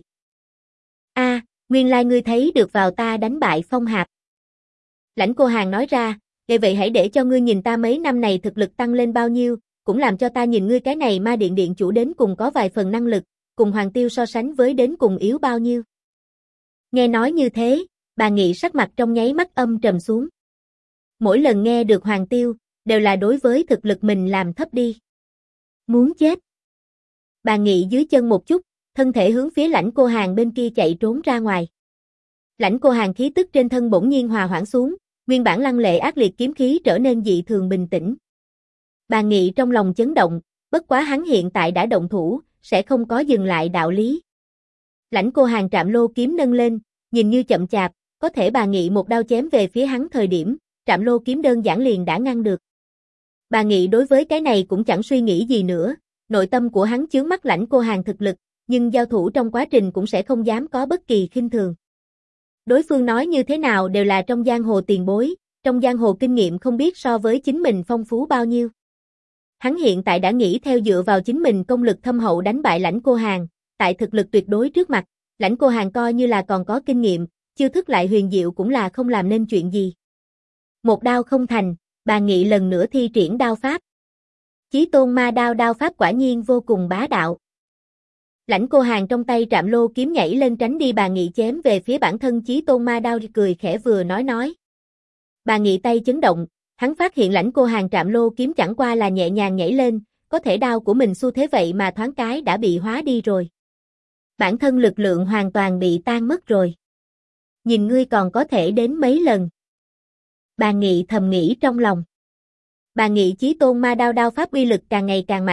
Nguyên lai ngươi thấy được vào ta đánh bại Phong Hạp. Lãnh Cô Hàn nói ra, vậy hãy để cho ngươi nhìn ta mấy năm này thực lực tăng lên bao nhiêu, cũng làm cho ta nhìn ngươi cái này Ma Điện điện chủ đến cùng có vài phần năng lực, cùng Hoàng Tiêu so sánh với đến cùng yếu bao nhiêu. Nghe nói như thế, bà Nghị sắc mặt trong nháy mắt âm trầm xuống. Mỗi lần nghe được Hoàng Tiêu, đều là đối với thực lực mình làm thấp đi. Muốn chết. Bà Nghị dưới chân một chút, thân thể hướng phía Lãnh Cô Hàn bên kia chạy trốn ra ngoài. Lãnh Cô Hàn khí tức trên thân bỗng nhiên hòa hoãn xuống, nguyên bản lăng lệ ác liệt kiếm khí trở nên dị thường bình tĩnh. Bà Nghị trong lòng chấn động, bất quá hắn hiện tại đã động thủ, sẽ không có dừng lại đạo lý. Lãnh Cô Hàn Trạm Lô kiếm nâng lên, nhìn như chậm chạp, có thể bà Nghị một đao chém về phía hắn thời điểm, Trạm Lô kiếm đơn giản liền đã ngăn được. Bà Nghị đối với cái này cũng chẳng suy nghĩ gì nữa, nội tâm của hắn chướng mắt Lãnh Cô Hàn thực lực, nhưng giao thủ trong quá trình cũng sẽ không dám có bất kỳ khinh thường. Đối phương nói như thế nào đều là trong giang hồ tiền bối, trong giang hồ kinh nghiệm không biết so với chính mình phong phú bao nhiêu. Hắn hiện tại đã nghĩ theo dựa vào chính mình công lực thâm hậu đánh bại Lãnh Cô Hàn, tại thực lực tuyệt đối trước mặt, Lãnh Cô Hàn coi như là còn có kinh nghiệm, chiêu thức lại huyền diệu cũng là không làm nên chuyện gì. Một đao không thành, bà Nghị lần nữa thi triển đao pháp. Chí Tôn Ma Đao đao pháp quả nhiên vô cùng bá đạo. Lãnh Cô Hàn trong tay Trạm Lô kiếm nhảy lên tránh đi bà Nghị chém về phía bản thân Chí Tôn Ma Đao cười khẽ vừa nói. Bà Nghị tay chấn động, hắn phát hiện Lãnh Cô Hàn Trạm Lô kiếm chẳng qua là nhẹ nhàng nhảy lên, có thể đao của mình xu thế vậy mà thoáng cái đã bị hóa đi rồi. Bản thân lực lượng hoàn toàn bị tan mất rồi. Nhìn ngươi còn có thể đến mấy lần. Bà Nghị thầm nghĩ trong lòng. Bà Nghị Chí Tôn Ma Đao đao pháp uy lực càng ngày càng mạnh,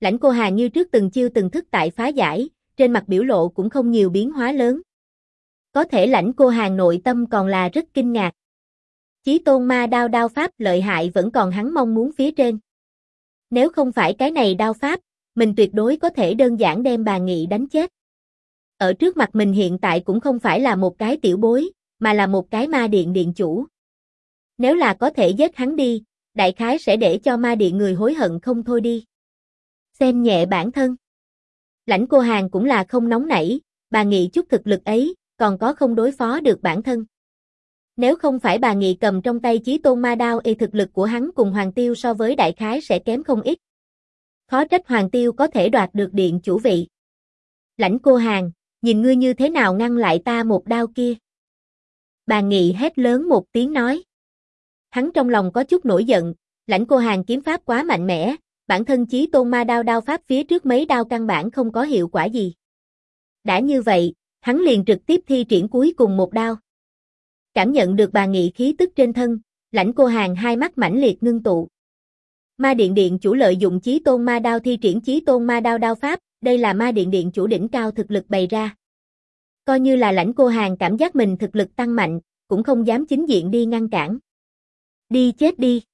Lãnh Cô Hà như trước từng chiêu từng thức tại phá giải, trên mặt biểu lộ cũng không nhiều biến hóa lớn. Có thể Lãnh Cô Hà nội tâm còn là rất kinh ngạc. Chí Tôn Ma Đao đao pháp lợi hại vẫn còn hắn mong muốn phía trên. Nếu không phải cái này đao pháp, mình tuyệt đối có thể đơn giản đem bà Nghị đánh chết. Ở trước mặt mình hiện tại cũng không phải là một cái tiểu bối, mà là một cái ma điện điện chủ. Nếu là có thể giết hắn đi, đại khái sẽ để cho ma điện người hối hận không thôi đi. Xem nhẹ bản thân. Lãnh Cô Hàn cũng là không nóng nảy, bà Nghị chút thực lực ấy, còn có không đối phó được bản thân. Nếu không phải bà Nghị cầm trong tay Chí Tôn Ma Đao thực lực của hắn cùng Hoàng Tiêu so với đại khái sẽ kém không ít. Khó trách Hoàng Tiêu có thể đoạt được điện chủ vị. Lãnh Cô Hàn, nhìn ngươi như thế nào ngăn lại ta một đao kia. Bà Nghị hét lớn một tiếng nói. Hắn trong lòng có chút nổi giận, Lãnh Cô Hàn kiếm pháp quá mạnh mẽ, bản thân Chí Tôn Ma Đao đao pháp phía trước mấy đao căn bản không có hiệu quả gì. Đã như vậy, hắn liền trực tiếp thi triển cuối cùng một đao. Cảm nhận được bà Nghị khí tức trên thân, Lãnh Cô Hàn hai mắt mãnh liệt ngưng tụ. Ma điện điện chủ lợi dụng Chí Tôn Ma Đao thi triển Chí Tôn Ma Đao đao pháp, đây là ma điện điện chủ đỉnh cao thực lực bày ra. Coi như là Lãnh Cô Hàn cảm giác mình thực lực tăng mạnh, cũng không dám chính diện đi ngăn cản. Đi chết đi.